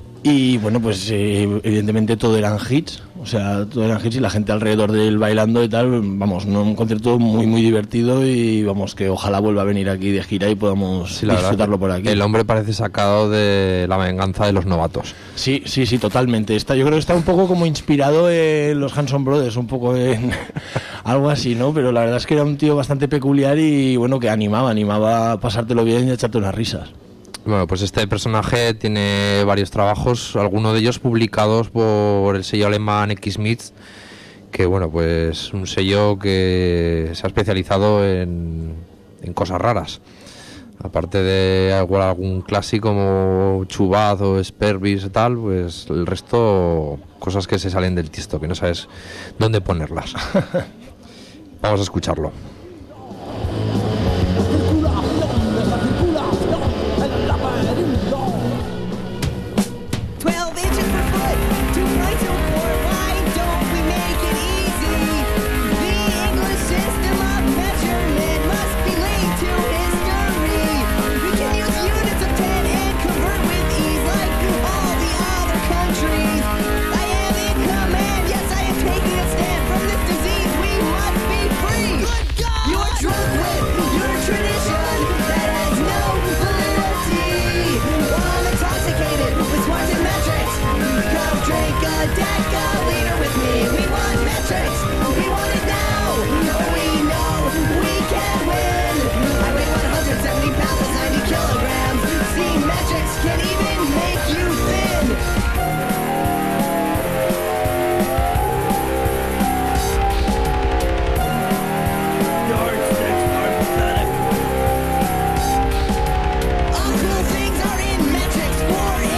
Y bueno, pues eh, evidentemente todo eran hits, o sea, todo eran hits y la gente alrededor de él bailando y tal, vamos, no, un concierto muy muy divertido y vamos, que ojalá vuelva a venir aquí de gira y podamos sí, disfrutarlo por aquí. El hombre parece sacado de La venganza de los novatos. Sí, sí, sí, totalmente. Está, yo creo que está un poco como inspirado en los Hanson Brothers, un poco en algo así, ¿no? Pero la verdad es que era un tío bastante peculiar y bueno, que animaba, animaba a pasártelo bien y a echarte unas risas. Bueno, pues este personaje tiene varios trabajos, algunos de ellos publicados por el sello alemán X-Mix, que bueno, pues un sello que se ha especializado en, en cosas raras. Aparte de algún, algún clásico como Chubaz o Spervis y tal, pues el resto cosas que se salen del tiesto, que no sabes dónde ponerlas. Vamos a escucharlo.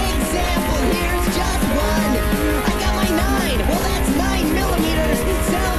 Well, that's nine millimeters. So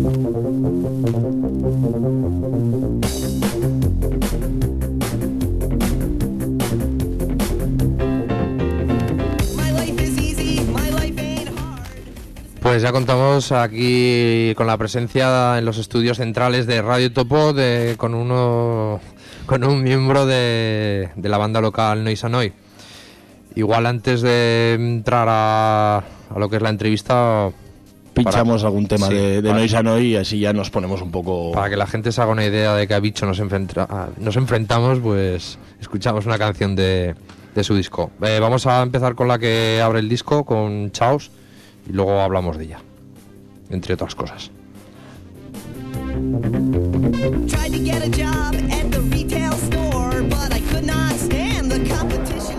Pues ya contamos aquí con la presencia en los estudios centrales de Radio Topo de, con uno con un miembro de, de la banda local Noise Annoy. Igual antes de entrar a, a lo que es la entrevista pinchamos para, algún tema sí, de, de Noise Annoy y así ya nos ponemos un poco... Para que la gente se haga una idea de que a bicho nos, enfrenta, nos enfrentamos, pues escuchamos una canción de, de su disco. Eh, vamos a empezar con la que abre el disco, con Chaos, y luego hablamos de ella, entre otras cosas. Tried to get a job at the retail store, but I could not stand the competition.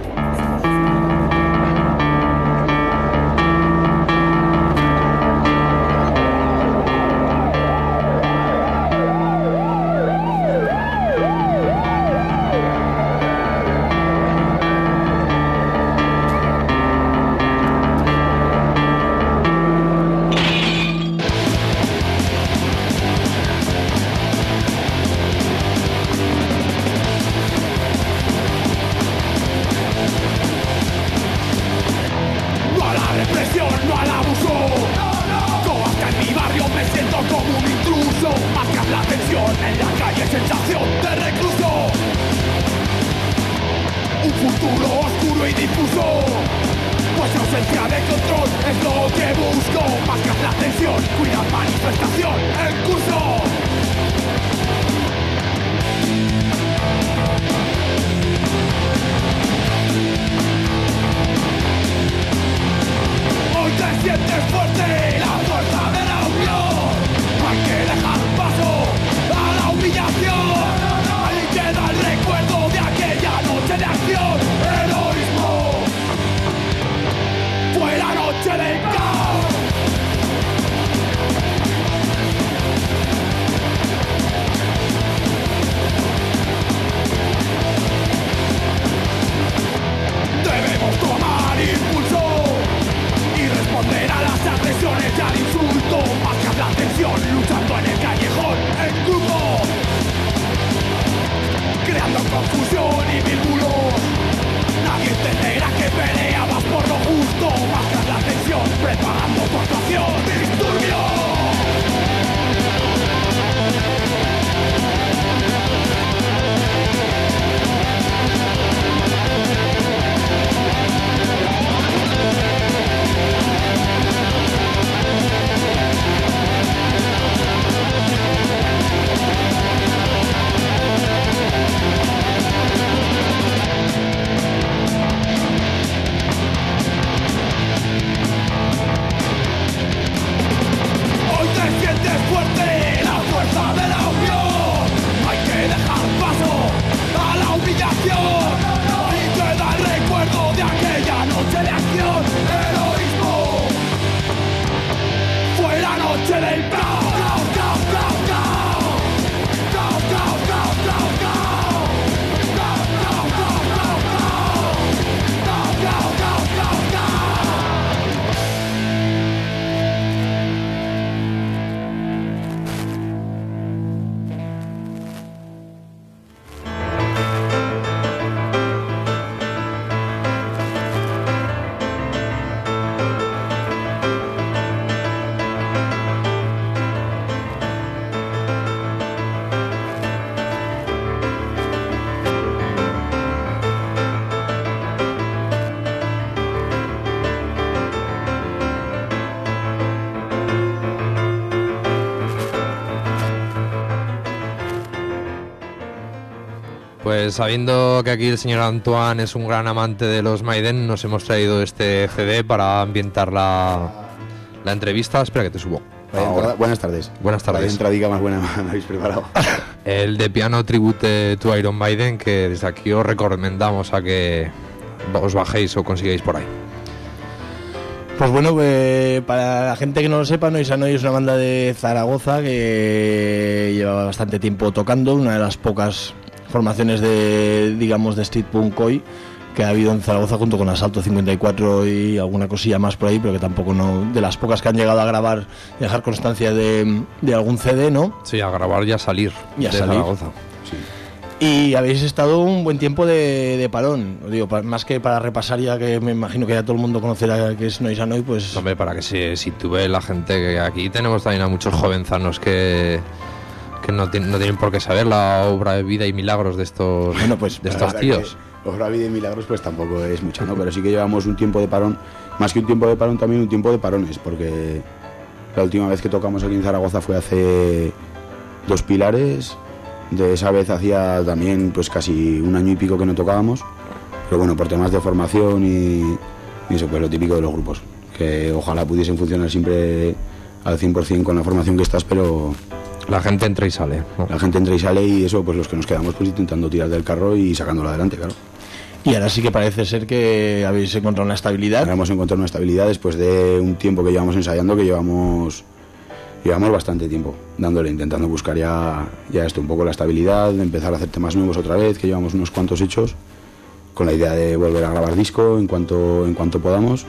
Pues sabiendo que aquí el señor Antoine es un gran amante de los Maiden, nos hemos traído este C D para ambientar la, la entrevista. Espera que te subo. Entrada, buenas tardes. Buenas tardes. La entradica más buena me habéis preparado. El de piano Tribute to Iron Maiden, que desde aquí os recomendamos a que os bajéis o consigáis por ahí. Pues bueno, eh, para la gente que no lo sepa, Noise Annoy es una banda de Zaragoza que lleva bastante tiempo tocando, una de las pocas formaciones de, digamos, de street punk hoy, que ha habido en Zaragoza junto con Asalto cincuenta y cuatro y alguna cosilla más por ahí, pero que tampoco no, de las pocas que han llegado a grabar y dejar constancia de, de algún C D, ¿no? Sí, a grabar y a salir y a de salir. Zaragoza. Sí. Y habéis estado un buen tiempo de, de parón, digo, pa, más que para repasar ya que me imagino que ya todo el mundo conocerá que es Noise Annoy, pues... Hombre, para que se sitúe la gente, que aquí tenemos también a muchos jovenzanos que, que no, tienen, no tienen por qué saber la obra de vida y milagros de estos, bueno, pues, de estos tíos. Obra, vida y milagros pues tampoco es mucha, ¿no? Pero sí que llevamos un tiempo de parón, más que un tiempo de parón, también un tiempo de parones, porque la última vez que tocamos aquí en Zaragoza fue hace dos pilares. De esa vez hacía también pues casi un año y pico que no tocábamos, pero bueno, por temas de formación y, y eso, pues lo típico de los grupos, que ojalá pudiesen funcionar siempre al cien por ciento con la formación que estás, pero... La gente entra y sale, ¿no? La gente entra y sale y eso, pues los que nos quedamos pues intentando tirar del carro y sacándolo adelante, claro. Y ahora sí que parece ser que habéis encontrado una estabilidad. Ahora hemos encontrado una estabilidad después de un tiempo que llevamos ensayando, que llevamos... Llevamos bastante tiempo dándole, intentando buscar ya, ya esto, un poco la estabilidad, de empezar a hacer temas nuevos otra vez, que llevamos unos cuantos hechos, con la idea de volver a grabar disco en cuanto, en cuanto podamos.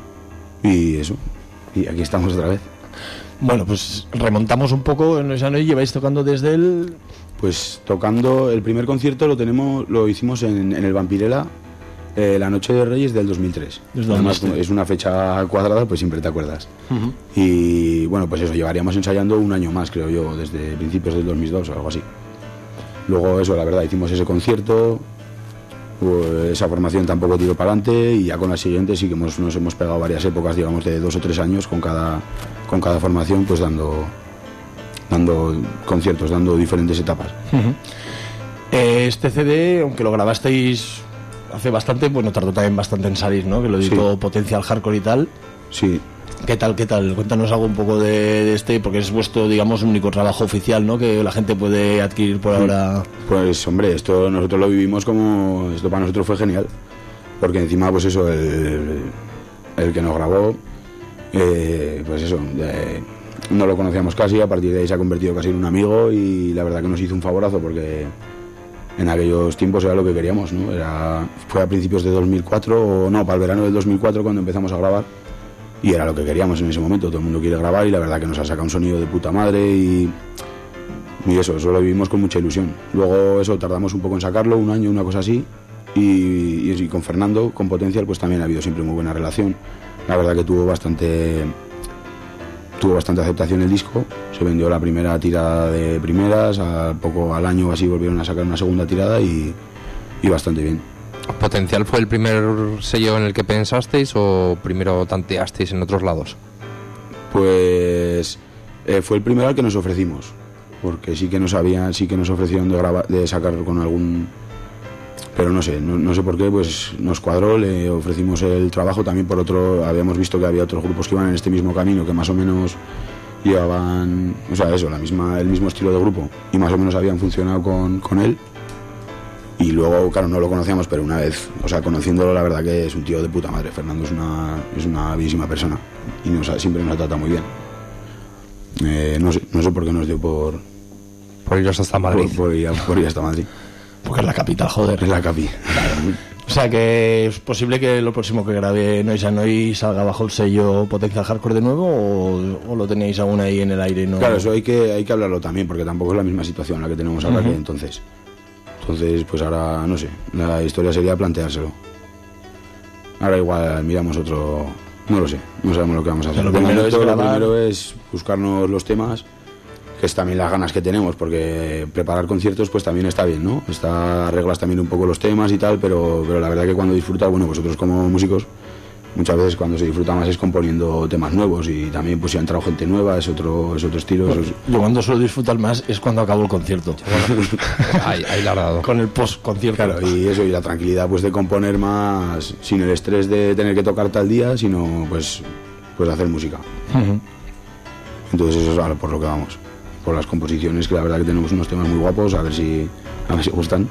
Y eso, y aquí estamos otra vez. Bueno, pues remontamos un poco en Noise Annoy, lleváis tocando desde el... Pues tocando, el primer concierto lo tenemos, lo hicimos en, en el Vampirella, eh, la noche de Reyes del dos mil tres. Además, es una fecha cuadrada, pues siempre te acuerdas. Uh-huh. Y bueno, pues eso, llevaríamos ensayando un año más, creo yo, desde principios del dos mil dos o algo así. Luego eso, la verdad, hicimos ese concierto, pues esa formación tampoco tiró para adelante, y ya con la siguiente sí que hemos, nos hemos pegado varias épocas, digamos, de dos o tres años con cada, con cada formación, pues dando, dando conciertos, dando diferentes etapas. Uh-huh. eh, este C D, aunque lo grabasteis hace bastante, bueno, tardó también bastante en salir, ¿no? Que lo editó sí. Potencial Hardcore y tal. Sí. ¿Qué tal, qué tal? Cuéntanos algo un poco de, de este, porque es vuestro, digamos, único trabajo oficial, ¿no? Que la gente puede adquirir por ahora. Pues, hombre, esto nosotros lo vivimos como... Esto para nosotros fue genial. Porque encima, pues eso, el, el que nos grabó, eh, pues eso, eh, no lo conocíamos casi, a partir de ahí se ha convertido casi en un amigo, y la verdad que nos hizo un favorazo, porque en aquellos tiempos era lo que queríamos, ¿no? Era, fue a principios de dos mil cuatro, o no, para el verano del dos mil cuatro cuando empezamos a grabar, y era lo que queríamos en ese momento. Todo el mundo quiere grabar, y la verdad que nos ha sacado un sonido de puta madre, y, y eso, eso lo vivimos con mucha ilusión. Luego eso, tardamos un poco en sacarlo, un año, una cosa así, y, y, y con Fernando, con Potencial, pues también ha habido siempre muy buena relación. La verdad que tuvo bastante... Tuvo bastante aceptación el disco, se vendió la primera tirada de primeras, a poco al año así volvieron a sacar una segunda tirada, y, y bastante bien. ¿Potencial fue el primer sello en el que pensasteis o primero tanteasteis en otros lados? Pues eh, fue el primero al que nos ofrecimos, porque sí que nos habían, sí que nos ofrecieron de, grabar, de sacar con algún... Pero no sé, no, no sé por qué, pues nos cuadró, le ofrecimos el trabajo también por otro, habíamos visto que había otros grupos que iban en este mismo camino, que más o menos llevaban, o sea, eso, la misma, el mismo estilo de grupo, y más o menos habían funcionado con, con él. Y luego, claro, no lo conocíamos, pero una vez, o sea, conociéndolo, la verdad que es un tío de puta madre. Fernando es una, es una bellísima persona, y nos, siempre nos trata muy bien. Eh, no sé, no sé por qué nos dio por... Por ir hasta Madrid. Por, por, ir, por ir hasta Madrid. Porque es la capital, joder. Es la capi. O sea que es posible que lo próximo que grabe Noise Annoy salga bajo el sello Potencial Hardcore de nuevo, o, o lo tenéis aún ahí en el aire, ¿no? Claro, eso hay que, hay que hablarlo también, porque tampoco es la misma situación la que tenemos ahora, uh-huh, que entonces. Entonces, pues ahora, no sé, la historia sería planteárselo. Ahora igual miramos otro... No lo sé, no sabemos lo que vamos a hacer. Lo primero, es lo grabar... primero es buscarnos los temas, que es también las ganas que tenemos, porque preparar conciertos pues también está bien, ¿no? Está, arreglas también un poco los temas y tal, pero, pero la verdad que cuando disfrutas, bueno, vosotros como músicos, muchas veces cuando se disfruta más es componiendo temas nuevos, y también pues si ha entrado gente nueva es otro, es otro estilo. Bueno, es... Yo cuando suelo disfrutar más es cuando acabo el concierto. ahí, ahí la ha dado. Con el post-concierto. Claro, y eso, y la tranquilidad pues de componer más, sin el estrés de tener que tocar tal día, sino pues, pues hacer música. Uh-huh. Entonces eso es ahora por lo que vamos. Por las composiciones, que la verdad que tenemos unos temas muy guapos, a ver si, a ver si gustan.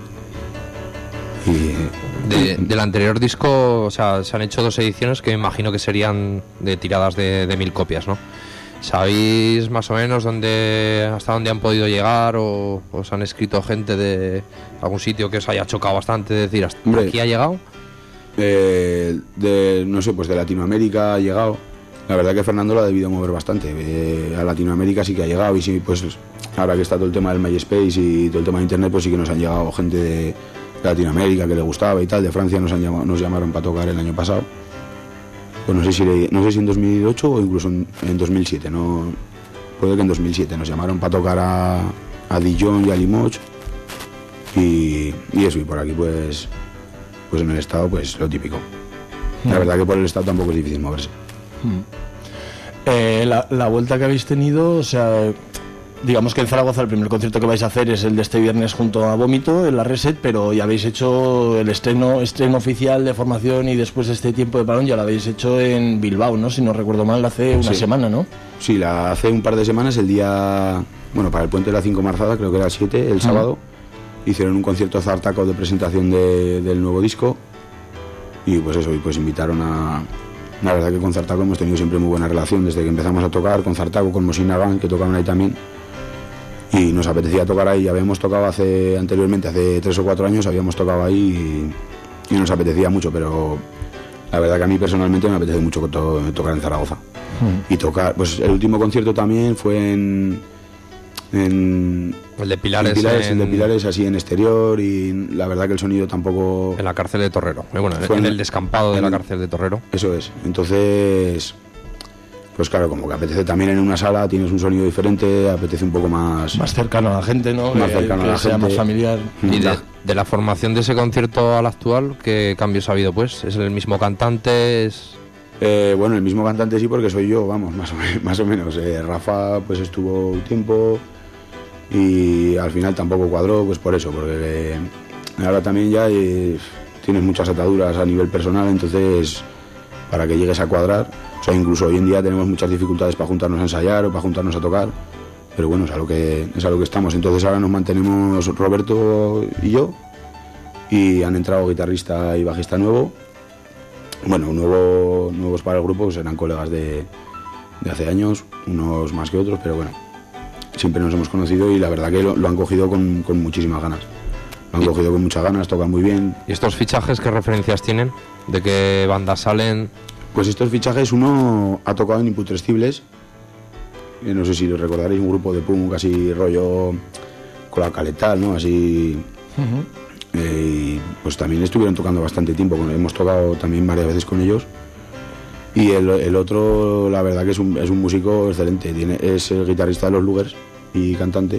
Y... De, del anterior disco, o sea, se han hecho dos ediciones que me imagino que serían de tiradas de, de mil copias, ¿no? ¿Sabéis más o menos dónde, hasta dónde han podido llegar, o os han escrito gente de algún sitio que os haya chocado bastante, decir, hasta Hombre, aquí ha llegado? eh, de, no sé, pues de Latinoamérica ha llegado. La verdad que Fernando lo ha debido mover bastante. Eh, a Latinoamérica sí que ha llegado y sí, pues ahora que está todo el tema del MySpace y todo el tema de Internet, pues sí que nos han llegado gente de, de Latinoamérica que le gustaba y tal. De Francia nos, han llamado, nos llamaron para tocar el año pasado. Pues no sé si, no sé si en dos mil ocho o incluso en, en dos mil siete, no, puede que en dos mil siete nos llamaron para tocar a, a Dijon y a Limoges y, y eso, y por aquí pues, pues en el estado pues lo típico. La verdad que por el estado tampoco es difícil moverse. Eh, la, la vuelta que habéis tenido, o sea, digamos que en Zaragoza el primer concierto que vais a hacer es el de este viernes junto a Vómito, en la Reset, pero ya habéis hecho el estreno, estreno oficial de formación y después de este tiempo de parón ya lo habéis hecho en Bilbao, ¿no? Si no recuerdo mal, hace una Sí. semana, ¿no? Sí, la, hace un par de semanas, el día, bueno, para el puente de la cinco Marzada, creo que era el siete, el sábado, hicieron un concierto Zartaco de presentación de, del nuevo disco y pues eso, y pues invitaron a... La verdad que con Zartaco hemos tenido siempre muy buena relación desde que empezamos a tocar, con Zartaco, con Mosina Gang, que tocaban ahí también, y nos apetecía tocar ahí. Habíamos tocado hace anteriormente, hace tres o cuatro años, habíamos tocado ahí y, y nos apetecía mucho, pero la verdad que a mí personalmente me apetece mucho to- tocar en Zaragoza. Mm. Y tocar, pues el último concierto también fue en... en el de Pilares, en Pilares, en... el de Pilares así en exterior, y la verdad que el sonido tampoco... En la cárcel de Torrero, eh, bueno, Fue en en- el descampado de en- la cárcel de Torrero. Eso es, entonces... Pues claro, como que apetece también en una sala, tienes un sonido diferente, apetece un poco más... Más cercano a la gente, ¿no? Más Que- cercano que a la sea gente. más familiar. Y de, de la formación de ese concierto al actual, ¿qué cambios ha habido pues? ¿Es el mismo cantante? Es... Eh, bueno, el mismo cantante sí, porque soy yo, vamos, más o menos. Más o menos. Eh, Rafa pues estuvo un tiempo y al final tampoco cuadró, pues por eso, porque eh, ahora también ya eh, tienes muchas ataduras a nivel personal, entonces para que llegues a cuadrar, o sea, incluso hoy en día tenemos muchas dificultades para juntarnos a ensayar o para juntarnos a tocar, pero bueno, es a lo que, es a lo que estamos. Entonces ahora nos mantenemos Roberto y yo, y han entrado guitarrista y bajista nuevo. Bueno, nuevo, nuevos para el grupo, serán colegas de, de hace años, unos más que otros, pero bueno, siempre nos hemos conocido y la verdad que lo, lo han cogido con, con muchísimas ganas. Lo han cogido con muchas ganas, tocan muy bien. ¿Y estos fichajes qué referencias tienen? ¿De qué bandas salen? Pues estos fichajes, uno ha tocado en Imputrescibles, eh, no sé si lo recordaréis, un grupo de punk así rollo con la caletal, ¿no? Así... Uh-huh. Eh, y pues también estuvieron tocando bastante tiempo, hemos tocado también varias veces con ellos. Y el, el otro, la verdad que es un, es un músico excelente, tiene, es el guitarrista de los Lugers y cantante.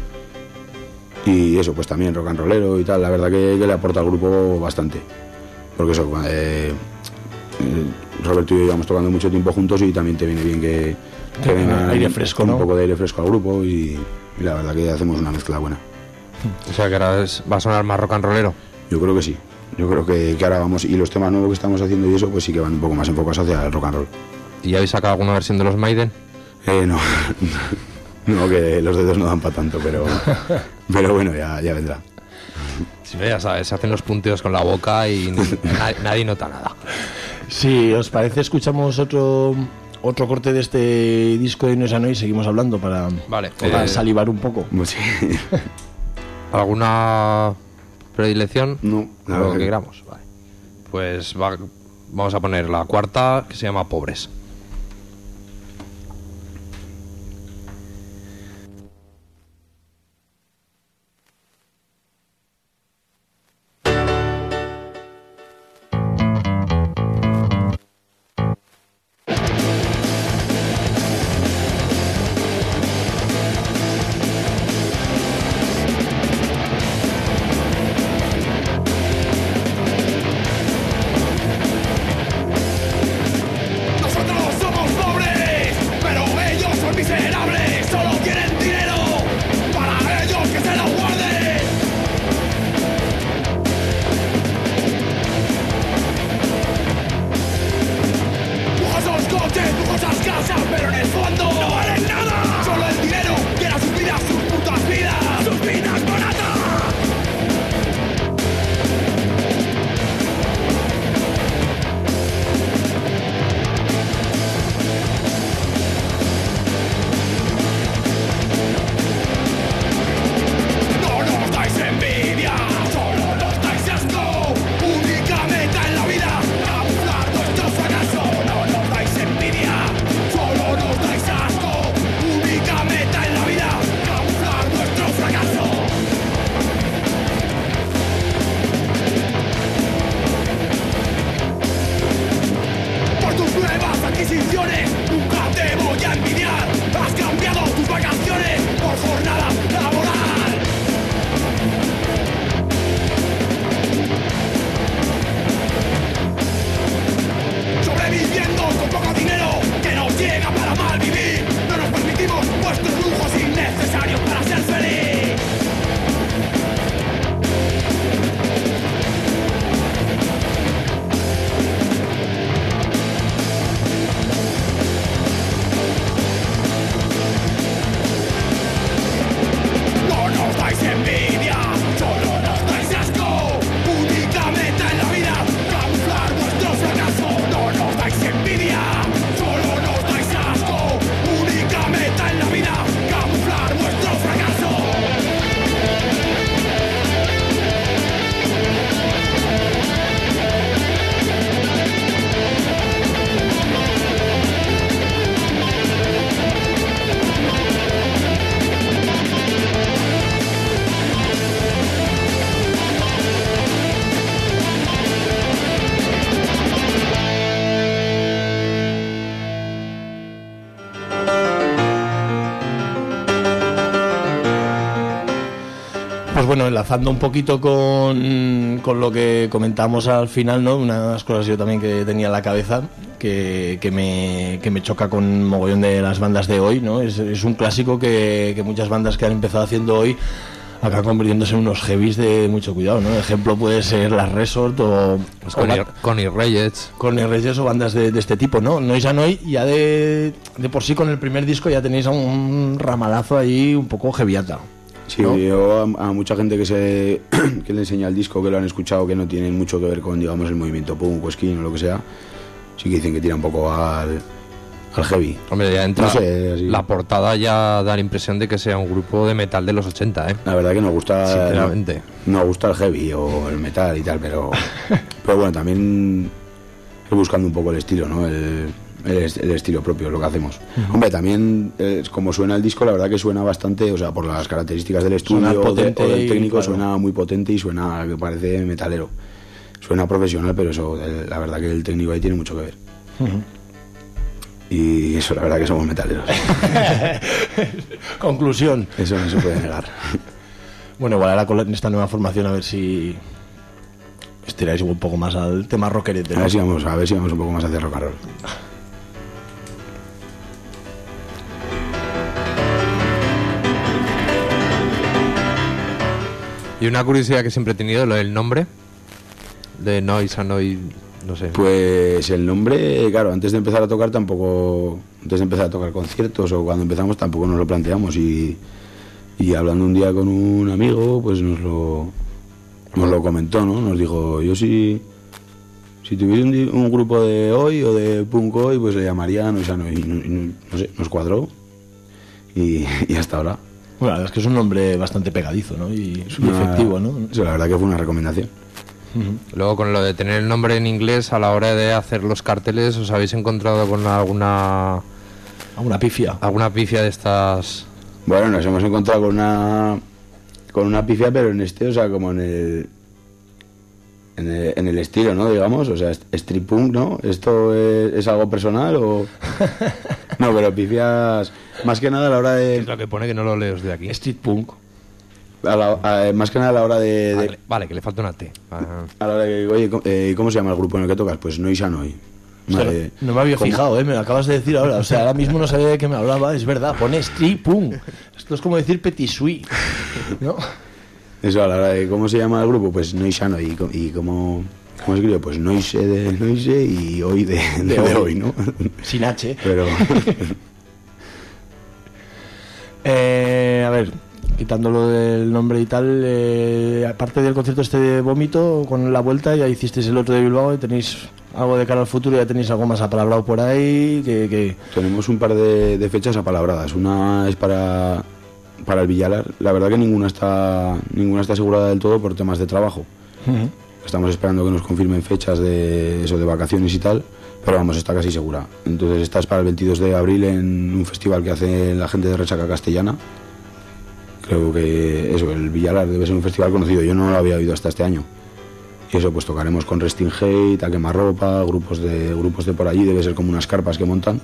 Y eso, pues también rock and rollero y tal, la verdad que, que le aporta al grupo bastante. Porque eso, eh, eh, Roberto y yo llevamos tocando mucho tiempo juntos y también te viene bien que, que venga aire fresco, un ¿no? poco de aire fresco al grupo y, y la verdad que hacemos una mezcla buena. O sea que ahora es- va a sonar más rock and rollero. Yo creo que sí. Yo creo que, que ahora vamos, y los temas nuevos que estamos haciendo y eso, pues sí que van un poco más enfocados hacia el rock and roll. ¿Y ya habéis sacado alguna versión de los Maiden? Eh, no, no, que los dedos no dan para tanto, pero, pero bueno, ya, ya vendrá. Si no, ya sabes, se hacen los punteos con la boca y na- nadie nota nada. Si os parece, escuchamos otro otro corte de este disco de No es a No y seguimos hablando para, Vale, para eh, salivar un poco. Pues sí. ¿Alguna predilección? No, la Lo verdad que que- queramos. Vale. Pues va- vamos a poner la cuarta, que se llama Pobres. Nosotros Pues bueno, enlazando un poquito con, con lo que comentamos al final, ¿no? Unas cosas yo también que tenía en la cabeza que, que, me, que me choca con mogollón de las bandas de hoy, ¿no? Es, es un clásico que, que muchas bandas que han empezado haciendo hoy acaban convirtiéndose en unos heavies de mucho cuidado, ¿no? Ejemplo puede ser las Resort o... Pues Connie, o Connie Reyes. Connie Reyes o bandas de, de este tipo, ¿no? Noise and Hoy ya de, de por sí con el primer disco ya tenéis un ramalazo ahí un poco heaviata. Sí, ¿no? yo a, a mucha gente que se que le enseña el disco, que lo han escuchado, que no tienen mucho que ver con, digamos, el movimiento punk o skin o lo que sea, sí que dicen que tira un poco al, al heavy. Hombre, ya entra, no sé, la portada ya da la impresión de que sea un grupo de metal de los ochenta, ¿eh? La verdad que nos gusta, sinceramente. No, nos gusta el heavy o el metal y tal, pero pero bueno, también es buscando un poco el estilo, ¿no? El, el, el estilo propio, lo que hacemos. Uh-huh. Hombre, también, eh, como suena el disco, la verdad que suena bastante, o sea, por las características del estudio o, de, o del técnico, y, claro, suena muy potente y suena, que parece metalero. Suena profesional, pero eso, el, la verdad que el técnico ahí tiene mucho que ver. Uh-huh. Y eso, la verdad que somos metaleros. Conclusión. Eso no se puede negar. Bueno, igual ahora con esta nueva formación a ver si estiráis un poco más al tema rockerete, ¿no? A ver si vamos, a ver si vamos un poco más hacia rock and roll. Y una curiosidad que siempre he tenido, lo del nombre de Noise and Hoy, no sé. Pues el nombre, claro, antes de empezar a tocar tampoco, antes de empezar a tocar conciertos o cuando empezamos tampoco nos lo planteamos y, y hablando un día con un amigo, pues nos lo, nos lo comentó, ¿no? Nos dijo, yo si, si tuviera un, un grupo de hoy o de punk hoy, pues le llamaría Noise and Hoy, y, no, no sé, nos cuadró y, y hasta ahora. Bueno, la verdad es que es un nombre bastante pegadizo, ¿no? Y, y una, efectivo, ¿no? Eso, la verdad que fue una recomendación. Uh-huh. Luego con lo de tener el nombre en inglés a la hora de hacer los carteles, ¿os habéis encontrado con alguna alguna pifia? Alguna pifia de estas. Bueno, nos hemos encontrado con una con una pifia, pero en este, o sea, como en el en el, en el estilo, ¿no? Digamos, o sea, street punk, ¿no? ¿Esto es, es algo personal o...? No, pero pifias más que nada a la hora de... Es lo que pone que no lo leo de aquí. Street punk. A la, a, más que nada a la hora de... Vale, de, vale, que le falta una T. A la hora de... Oye, eh, ¿cómo se llama el grupo en el que tocas? Pues Noise and Hoy. Vale. No me había ¿Cómo? fijado, ¿eh? Me lo acabas de decir ahora. O sea, ahora mismo no sabía de qué me hablaba. Es verdad, pone street punk. Esto es como decir petit suisse, ¿no? Eso, a la hora de cómo se llama el grupo, pues Noise and Hoy. Y cómo... ¿Cómo se escribe? Pues Noise de Noise y Hoy de, de, de, hoy. de hoy, ¿no? Sin H. Pero... eh, a ver, quitándolo del nombre y tal, eh, aparte del concierto este de Vómito, con la vuelta ya hicisteis el otro de Bilbao y tenéis algo de cara al futuro, ya tenéis algo más apalabrado por ahí. Que, que... Tenemos un par de, de fechas apalabradas. Una es para, para el Villalar. La verdad que ninguna está, ninguna está asegurada del todo por temas de trabajo. Uh-huh. Estamos esperando que nos confirmen fechas de eso, de vacaciones y tal, pero vamos, está casi segura. Entonces esta es para el veintidós de abril en un festival que hace la gente de Resaca Castellana. Creo que eso, el Villalar debe ser un festival conocido, yo no lo había oído hasta este año. Y eso, pues tocaremos con Resting Hate, A Quemarropa, grupos de, grupos de por allí, debe ser como unas carpas que montan.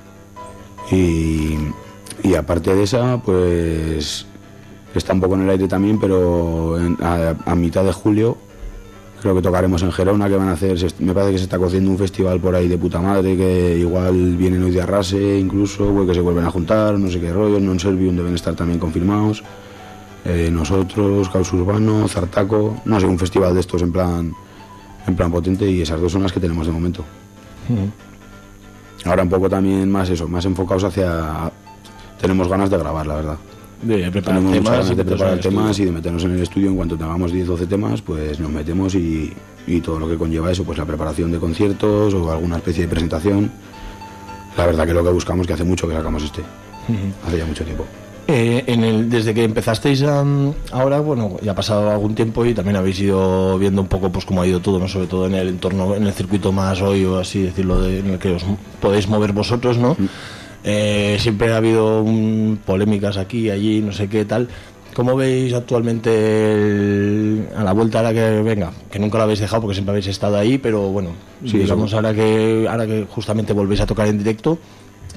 Y, y aparte de esa, pues está un poco en el aire también, pero en, a, a mitad de julio creo que tocaremos en Gerona, que van a hacer, me parece que se está cociendo un festival por ahí de puta madre, que igual vienen hoy de Arrase incluso, pues que se vuelven a juntar, no sé qué rollo, Non Servium deben estar también confirmados, eh, nosotros, Caos Urbano, Zartaco, no sé, un festival de estos en plan en plan potente, y esas dos son las que tenemos de momento. Uh-huh. Ahora un poco también más eso, más enfocados hacia, tenemos ganas de grabar, la verdad. De preparar Tenemos temas, muchas ganas de preparar temas y de meternos en el estudio. En cuanto tengamos diez doce temas, pues nos metemos y, y todo lo que conlleva eso, pues la preparación de conciertos o alguna especie de presentación. La verdad que lo que buscamos, que hace mucho que sacamos este, uh-huh. hace ya mucho tiempo. Eh, en el, desde que empezasteis um, ahora, bueno, ya ha pasado algún tiempo y también habéis ido viendo un poco pues cómo ha ido todo, ¿no? Sobre todo en el entorno, en el circuito más hoy, o así decirlo, de, en el que os podéis mover vosotros, ¿no? Uh-huh. Eh, siempre ha habido um, polémicas aquí, allí, no sé qué tal. ¿Cómo veis actualmente el, a la vuelta, ahora que venga, que nunca lo habéis dejado porque siempre habéis estado ahí, pero bueno, sí, digamos, ahora que ahora que justamente volvéis a tocar en directo,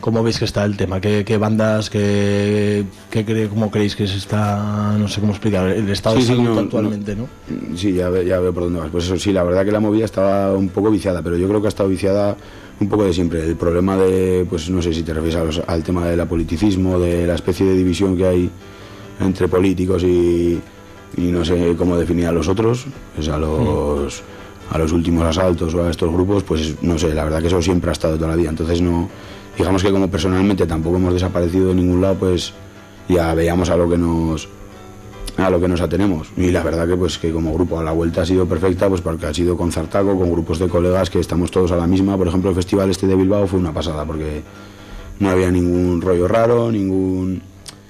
¿Cómo veis que está el tema? ¿Qué, qué bandas, qué, qué cree, cómo creéis que se está, no sé cómo explicar, el estado Sí, de sí, salud no, actualmente, ¿no? no? Sí, ya, ve- ya veo por dónde vas. Pues eso sí, la verdad que la movida estaba un poco viciada, pero yo creo que ha estado viciada un poco de siempre. El problema de, pues no sé si te refieres a los- al tema del apoliticismo, de la especie de división que hay entre políticos y, y no sé cómo definir a los otros, pues a los, a los últimos asaltos o a estos grupos, pues no sé, la verdad que eso siempre ha estado toda la vida. Entonces no, digamos que como personalmente tampoco hemos desaparecido de ningún lado, pues ya veíamos a lo que nos a lo que nos atenemos. Y la verdad que pues que como grupo a la vuelta ha sido perfecta, pues porque ha sido con Zartaco, con grupos de colegas que estamos todos a la misma. Por ejemplo, el festival este de Bilbao fue una pasada porque no había ningún rollo raro, ningún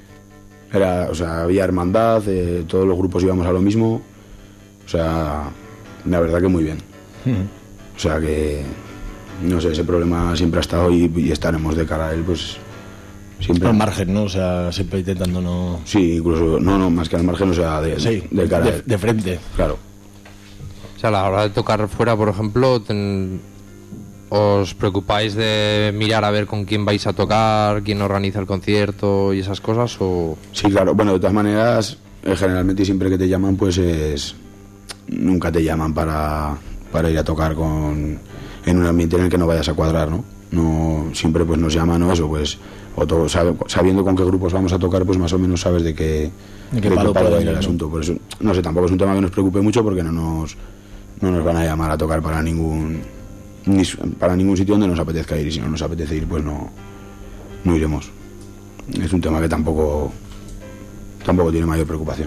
era, o sea, había hermandad, eh, todos los grupos íbamos a lo mismo. O sea, la verdad que muy bien. O sea que no sé, ese problema siempre ha estado y, y estaremos de cara a él, pues siempre Al margen, ¿no? O sea, siempre intentando no... Sí, incluso, no, no, más que al margen, o sea, de, Sí, de cara a de, él. de frente. Claro. O sea, a la hora de tocar fuera, por ejemplo, ten- ¿os preocupáis de mirar a ver con quién vais a tocar, quién organiza el concierto y esas cosas? O Sí, claro. Bueno, de todas maneras, eh, generalmente siempre que te llaman, pues es... Nunca te llaman para, para ir a tocar con en un ambiente en el que no vayas a cuadrar, ¿no? No, siempre pues nos llaman o eso, pues... O todo, sabe- sabiendo con qué grupos vamos a tocar, pues más o menos sabes de qué, ¿De qué de palo palo puede va a ir el venir, no? asunto. Por eso, no sé, tampoco es un tema que nos preocupe mucho porque no nos, no nos van a llamar a tocar para ningún ni s- para ningún sitio donde nos apetezca ir, y si no nos apetece ir, pues no, no iremos. Es un tema que tampoco tampoco tiene mayor preocupación.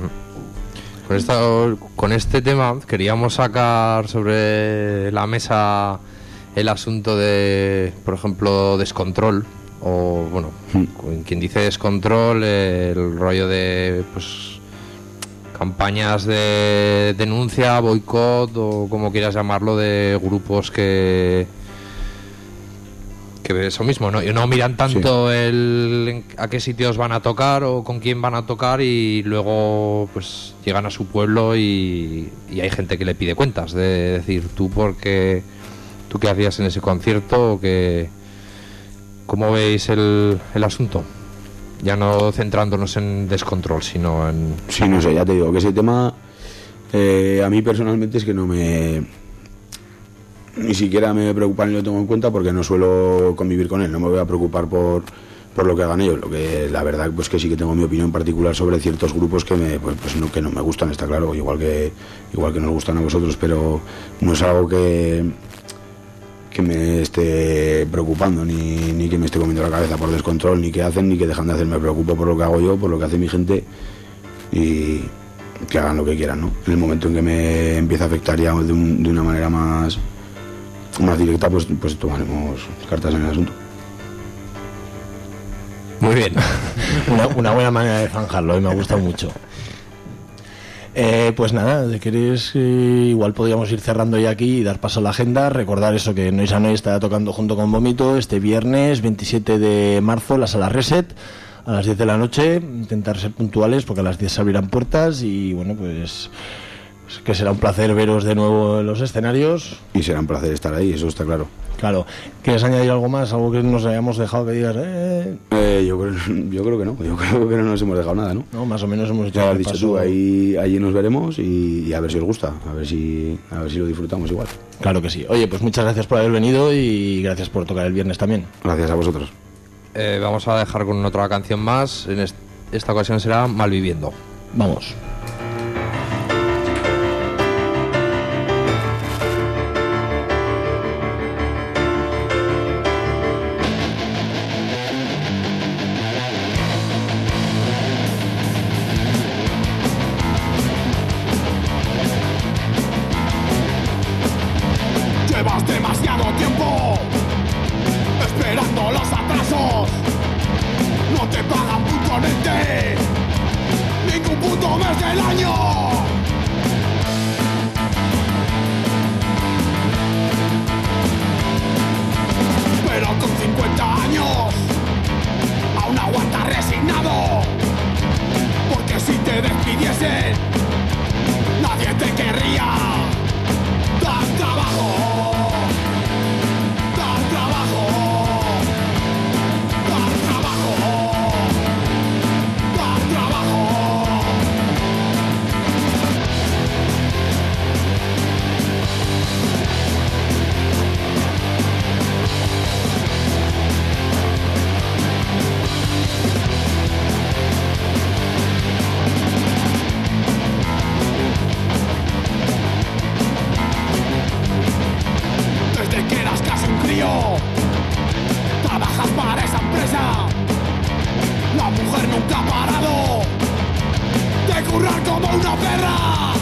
con, esta, con este tema queríamos sacar sobre la mesa el asunto de, por ejemplo, descontrol. O, bueno, Mm. quien dice descontrol, eh, el rollo de, pues, campañas de denuncia, boicot o como quieras llamarlo, de grupos que que eso mismo, ¿no? Y no miran tanto el a qué sitios van a tocar o con quién van a tocar y luego pues llegan a su pueblo y, y hay gente que le pide cuentas, de decir, tú porque tú qué hacías en ese concierto o que ¿cómo veis el, el asunto? Ya no centrándonos en descontrol, sino en... Sí, no sé, ya te digo que ese tema eh, a mí personalmente es que no me... Ni siquiera me preocupa ni lo tengo en cuenta porque no suelo convivir con él, no me voy a preocupar por, por lo que hagan ellos. Lo que la verdad pues que sí que tengo mi opinión particular sobre ciertos grupos que me pues, pues no, que no me gustan, está claro, igual que igual que nos gustan a vosotros, pero no es algo que que me esté preocupando ni, ni que me esté comiendo la cabeza por descontrol, ni que hacen ni que dejan de hacer. Me preocupo por lo que hago yo, por lo que hace mi gente y que hagan lo que quieran, ¿no? En el momento en que me empieza a afectar ya de, un, de una manera más más directa, pues, pues tomaremos cartas en el asunto. Muy bien. una, una buena manera de zanjarlo, y me ha gustado mucho. Eh, pues nada, de queréis, eh, igual podríamos ir cerrando ya aquí y dar paso a la agenda. Recordar eso, que Noise a Noise estará tocando junto con Vómito este viernes veintisiete de marzo en la sala Reset a las diez de la noche. Intentar ser puntuales porque a las diez se abrirán puertas y bueno, pues que será un placer veros de nuevo en los escenarios. Y será un placer estar ahí, eso está claro. Claro. ¿Quieres añadir algo más? Algo que nos hayamos dejado que digas, eh... Eh, yo, creo, yo creo que no, yo creo que no nos hemos dejado nada, ¿no? No, más o menos hemos hecho Ya un has dicho repaso. tú, ahí, allí nos veremos y, y a ver si os gusta, a ver si, a ver si lo disfrutamos igual. Claro que sí. Oye, pues muchas gracias por haber venido y gracias por tocar el viernes también. Gracias a vosotros. Eh, vamos a dejar con otra canción más. En est- esta ocasión será Malviviendo. Vamos. Llevas demasiado tiempo esperando los atrasos. No te pagan puntualmente ningún puto mes del año. Pero con cincuenta años aún aguantas resignado, porque si te despidiesen nadie te querría. Dar trabajo, dar trabajo, guerra.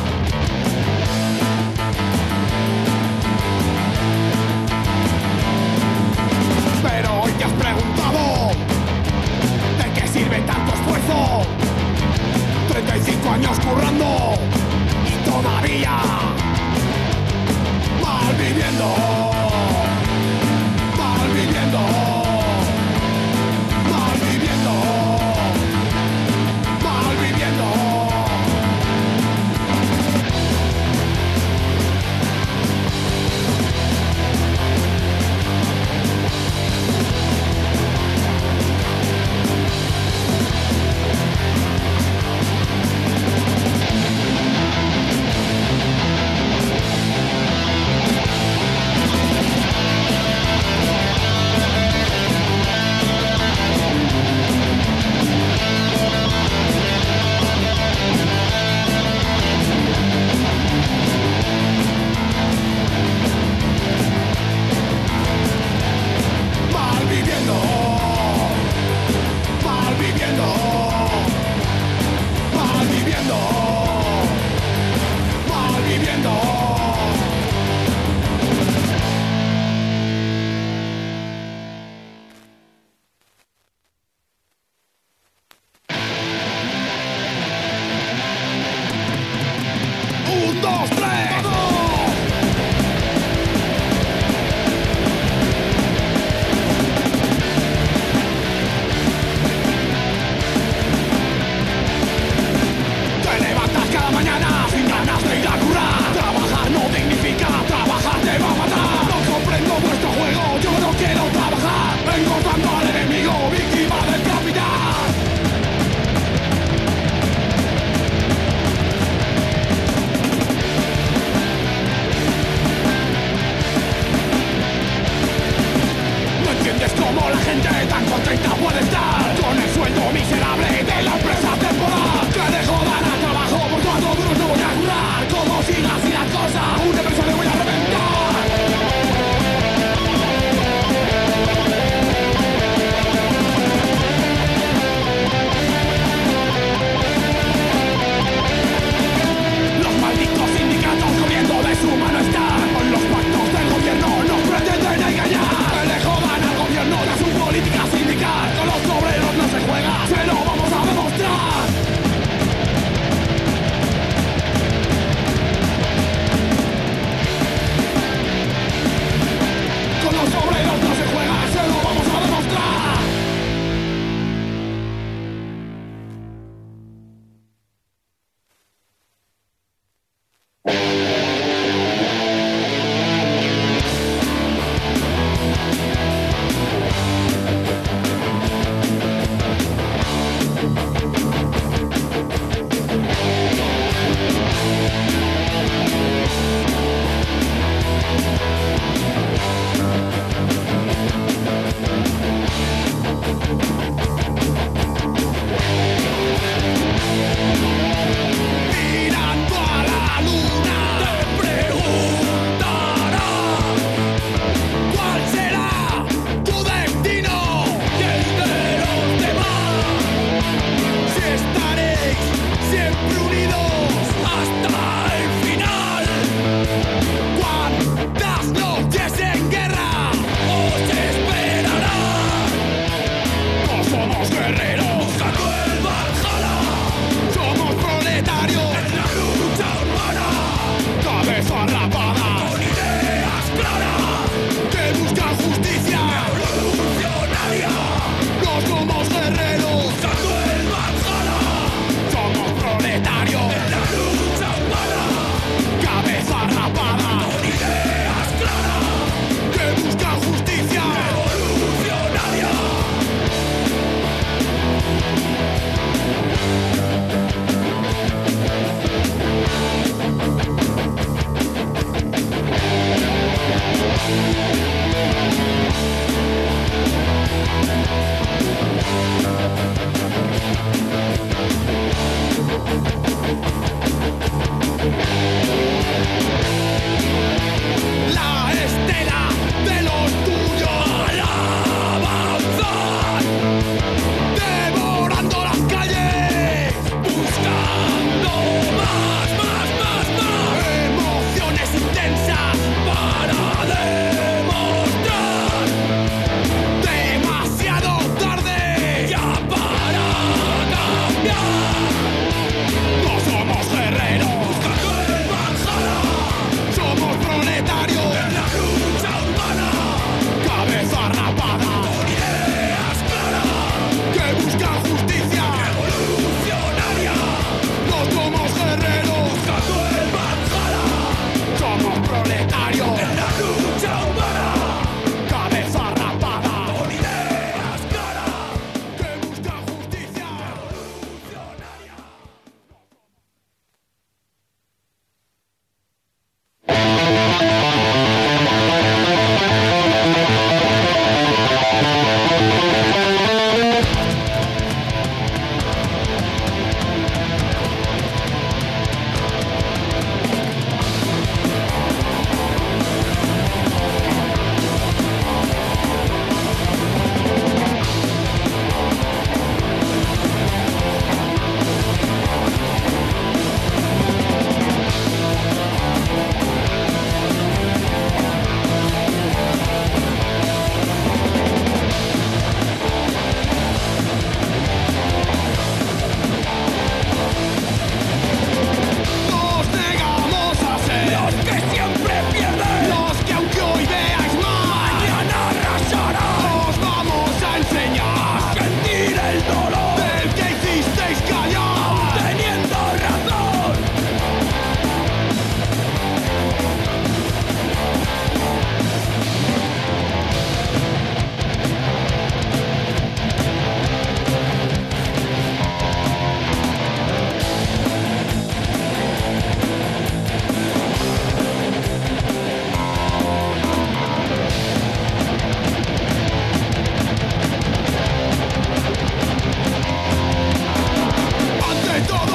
Pero hoy te has preguntado ¿de qué sirve tanto esfuerzo? treinta y cinco años currando y todavía mal viviendo, mal viviendo, mal viviendo, mal viviendo.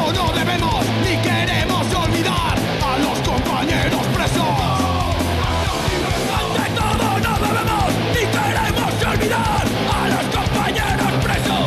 todo no debemos ni queremos olvidar a los compañeros presos. Ante todo no debemos ni queremos olvidar a los compañeros presos.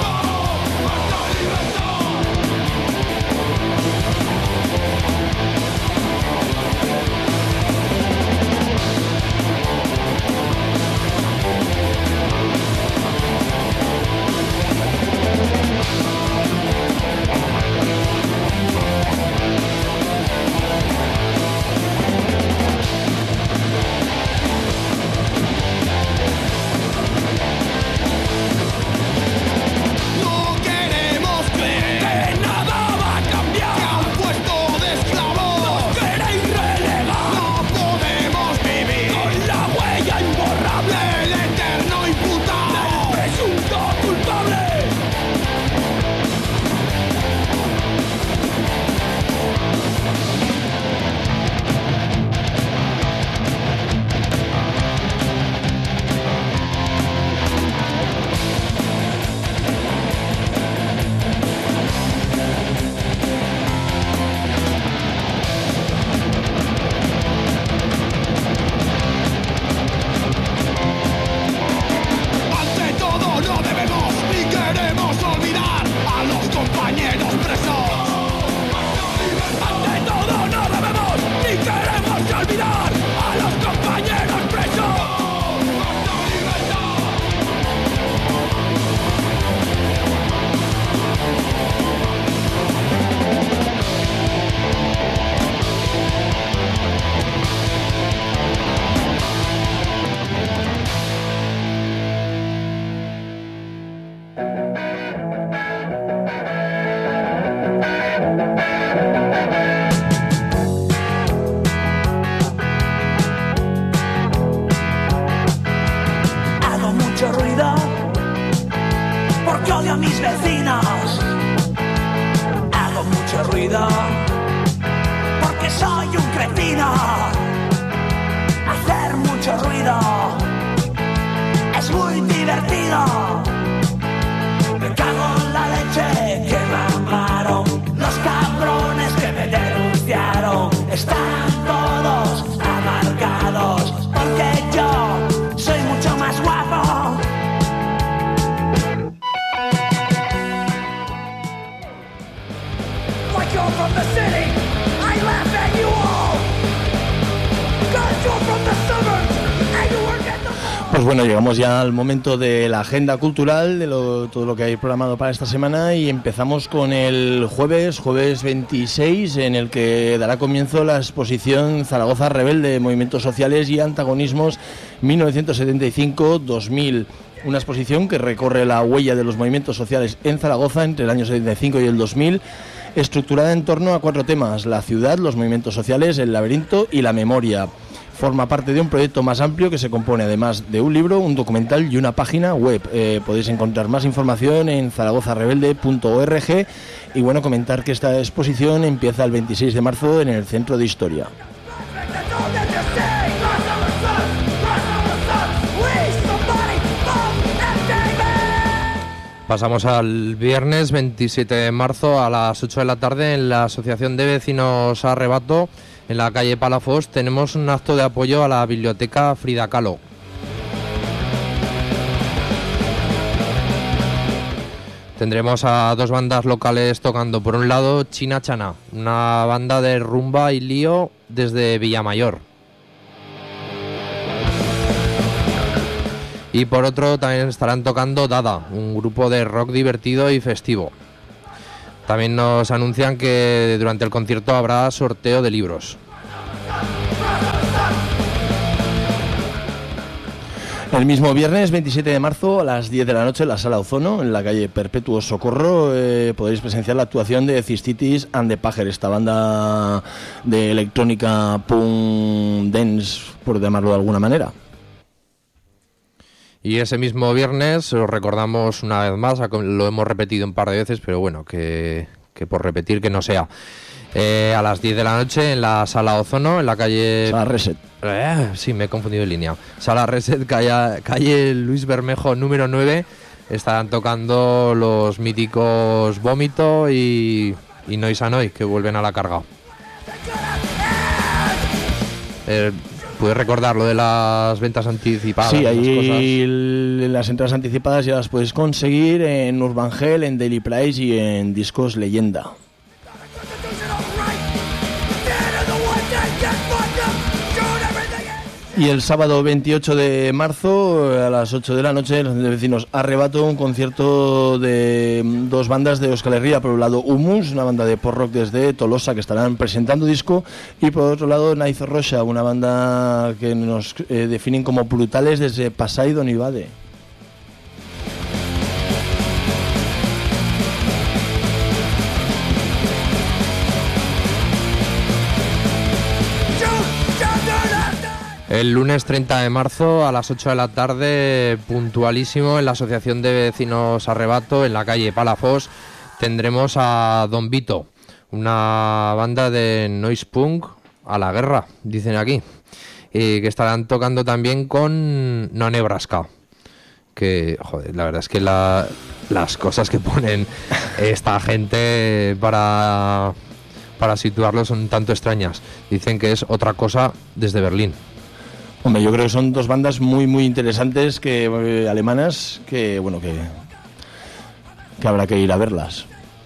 Pues bueno, llegamos ya al momento de la agenda cultural, de lo, todo lo que hay programado para esta semana, y empezamos con el jueves, jueves veintiséis, en el que dará comienzo la exposición Zaragoza Rebelde, Movimientos Sociales y Antagonismos mil novecientos setenta y cinco dos mil. Una exposición que recorre la huella de los movimientos sociales en Zaragoza entre el año setenta y cinco y el dos mil, estructurada en torno a cuatro temas: la ciudad, los movimientos sociales, el laberinto y la memoria. Forma parte de un proyecto más amplio que se compone además de un libro, un documental y una página web. Eh, podéis encontrar más información en zaragoza rebelde punto org, y bueno, comentar que esta exposición empieza el veintiséis de marzo en el Centro de Historia. Pasamos al viernes veintisiete de marzo a las ocho de la tarde en la Asociación de Vecinos Arrebato, en la calle Palafox. Tenemos un acto de apoyo a la biblioteca Frida Kahlo. Tendremos a dos bandas locales tocando. Por un lado, China Chana, una banda de rumba y lío desde Villamayor. Y por otro también estarán tocando Dada, un grupo de rock divertido y festivo. También nos anuncian que durante el concierto habrá sorteo de libros. El mismo viernes veintisiete de marzo a las diez de la noche en la Sala Ozono, en la calle Perpetuo Socorro, eh, podéis presenciar la actuación de Cystitis and the Pager, esta banda de electrónica punk dance, por llamarlo de alguna manera. Y ese mismo viernes, os recordamos una vez más, lo hemos repetido un par de veces, pero bueno, que, que por repetir que no sea. Eh, a las diez de la noche en la Sala Ozono, en la calle... Sala Reset. Eh, sí, me he confundido de línea. Sala Reset, calle, calle Luis Bermejo número nueve. Estarán tocando los míticos Vómito y, y Noise Annoy, que vuelven a la carga. Eh, ¿Puedes recordar lo de las ventas anticipadas? Sí, ahí el, las entradas anticipadas ya las puedes conseguir en Urban Hell, en Daily Price y en Discos Leyenda. Y el sábado veintiocho de marzo a las ocho de la noche, los vecinos Arrebato, un concierto de dos bandas de Euskal Herria. Por un lado Humus, una banda de pop rock desde Tolosa que estarán presentando disco, y por otro lado Naiz Rocha, una banda que nos eh, definen como brutales desde Pasai Donibade. El lunes treinta de marzo a las ocho de la tarde, puntualísimo, en la Asociación de Vecinos Arrebato, en la calle Palafos, tendremos a Don Vito, una banda de noise punk a la guerra, dicen aquí, y que estarán tocando también con No Nebraska, que, joder, la verdad es que la, las cosas que ponen esta gente para, para situarlo son un tanto extrañas. Dicen que es otra cosa desde Berlín. Hombre, yo creo que son dos bandas muy muy interesantes, que eh, alemanas, que bueno, que que habrá que ir a verlas.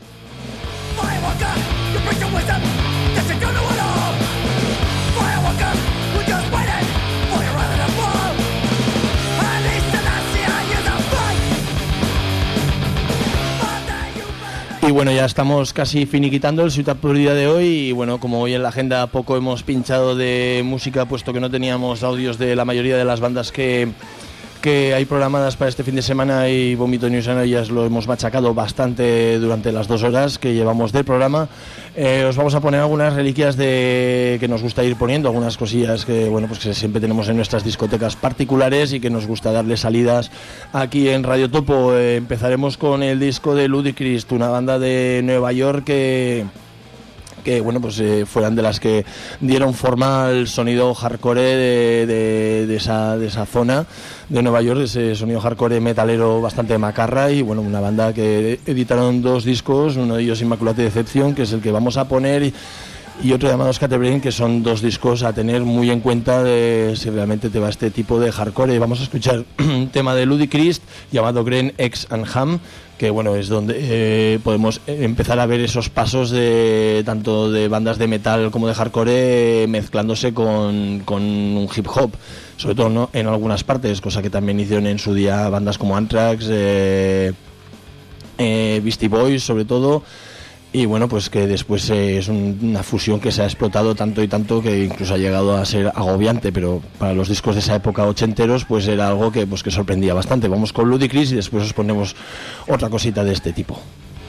Y bueno, ya estamos casi finiquitando el Ciutat Prohibida de hoy, y bueno, como hoy en la agenda poco hemos pinchado de música, puesto que no teníamos audios de la mayoría de las bandas que, que hay programadas para este fin de semana, y Vómito News and Noise lo hemos machacado bastante durante las dos horas que llevamos del programa. Eh, os vamos a poner algunas reliquias de que nos gusta ir poniendo, algunas cosillas que bueno, pues que siempre tenemos en nuestras discotecas particulares y que nos gusta darle salidas aquí en Radio Topo. Eh, empezaremos con el disco de Ludicrous, una banda de Nueva York que que bueno, pues eh, fueran de las que dieron forma al sonido hardcore de, de, de, esa, de esa zona de Nueva York, ese sonido hardcore metalero bastante macarra. Y bueno, una banda que editaron dos discos, uno de ellos Immaculate Deception, que es el que vamos a poner, y, y otro llamado Scatterbrain, que son dos discos a tener muy en cuenta de si realmente te va este tipo de hardcore. Y vamos a escuchar un tema de Ludicrous llamado Grain, Eggs and Ham, que bueno, es donde eh, podemos empezar a ver esos pasos de tanto de bandas de metal como de hardcore eh, mezclándose con, con un hip hop, sobre todo, ¿no?, en algunas partes, cosa que también hicieron en su día bandas como Anthrax, eh, eh, Beastie Boys sobre todo. Y bueno, pues que después eh, es un, una fusión que se ha explotado tanto y tanto que incluso ha llegado a ser agobiante, pero para los discos de esa época ochenteros pues era algo que, pues, que sorprendía bastante. Vamos con Ludicrous y después os ponemos otra cosita de este tipo.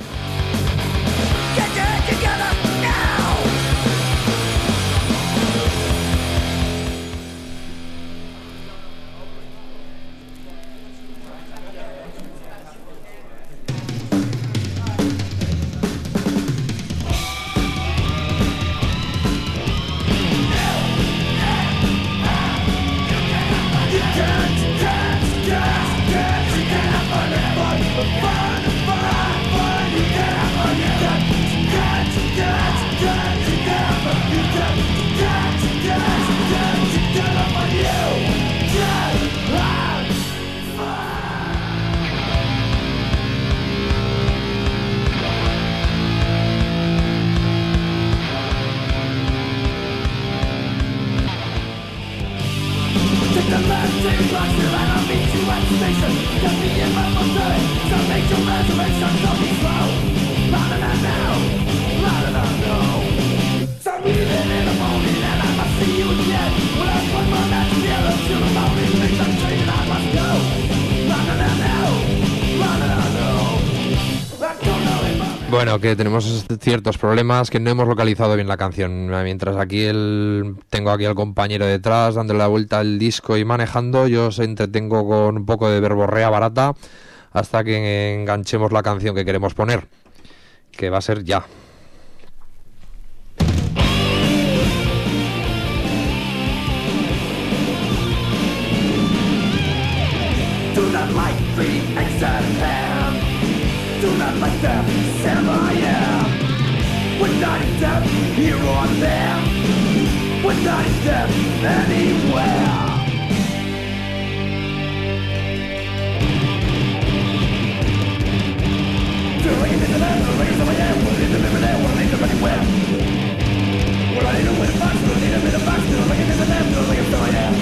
Bueno, que tenemos ciertos problemas, que no hemos localizado bien la canción. Mientras aquí el, tengo aquí al compañero detrás dándole la vuelta al disco y manejando, yo os entretengo con un poco de verborrea barata hasta que enganchemos la canción que queremos poner, que va a ser ya. Do not like the exile. Do not like the cinema, yeah. not his death here or there. We're not his death anywhere. Doing it in the land, doing it somewhere, we'll leave them everywhere, we'll leave them anywhere. We're running away the box, we'll leave them in the box, doing it in the land, doing it somewhere.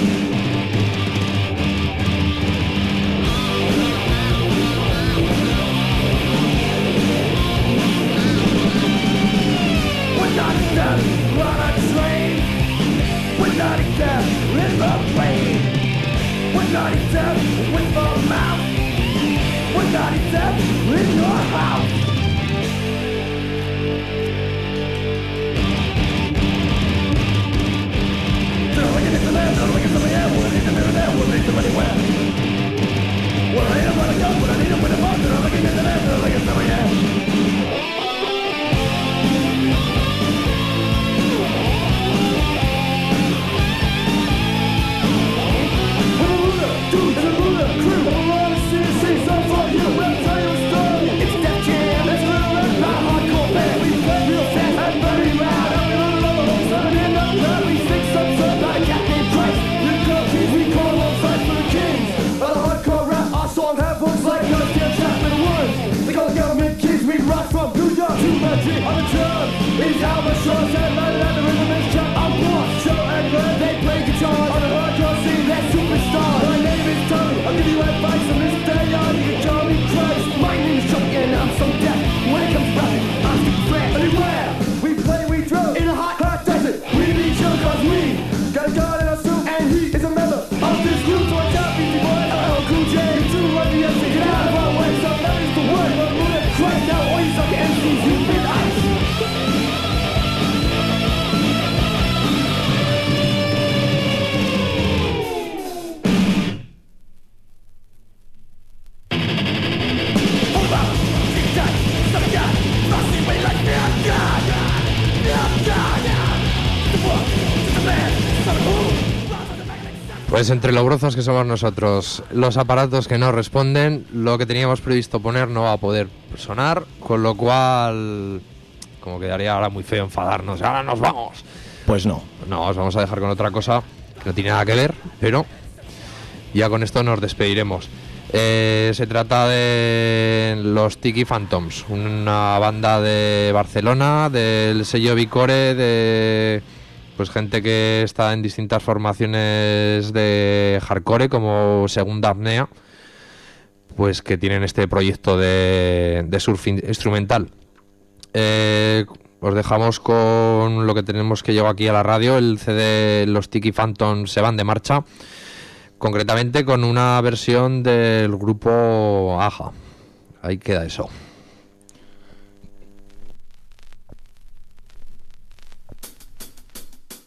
We're not his death on a train. We're not his death in the plane. We're not his death with the mouth. We're not his death in your house. They're looking at the land, they're looking at the air. We'll leave them everywhere, we'll leave them anywhere. We'll leave them on a gun, we'll leave them with a bomb. They're looking at the land, they're looking at the air. Is albatross and my leather rhythm is cut. I'm lost, show and learn. They play guitar on a hardcore scene. They're superstars. My name is Tony. I'll give you advice on this day on. You can call me Christ. My name is Chucky and I'm so deaf. When it comes to rapping, I'm schizophrenic. Anywhere we play, we throw in a hot, hot desert. We need chill cause we got a gun in our suit and he is a member of this group. So watch out, Beastie Boys. L L Cool J. You two run the M C. Get out of our way. So that is the word. But move it Christ now. All you sucker M Cs, you've been ice. Pues entre lo brozos que somos nosotros, los aparatos que no responden, lo que teníamos previsto poner no va a poder sonar, con lo cual, como quedaría ahora muy feo enfadarnos, ahora nos vamos. Pues no. No, os vamos a dejar con otra cosa que no tiene nada que ver, pero ya con esto nos despediremos. Eh, se trata de los Tiki Phantoms, una banda de Barcelona, del sello Bicore, de pues gente que está en distintas formaciones de hardcore como Segunda Apnea, pues que tienen este proyecto de, de surf instrumental. Eh, os dejamos con lo que tenemos que llegó aquí a la radio, el C D Los Tiki Phantoms se van de marcha, concretamente con una versión del grupo Aja. Ahí queda eso.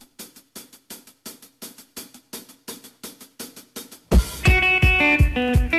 Thank you.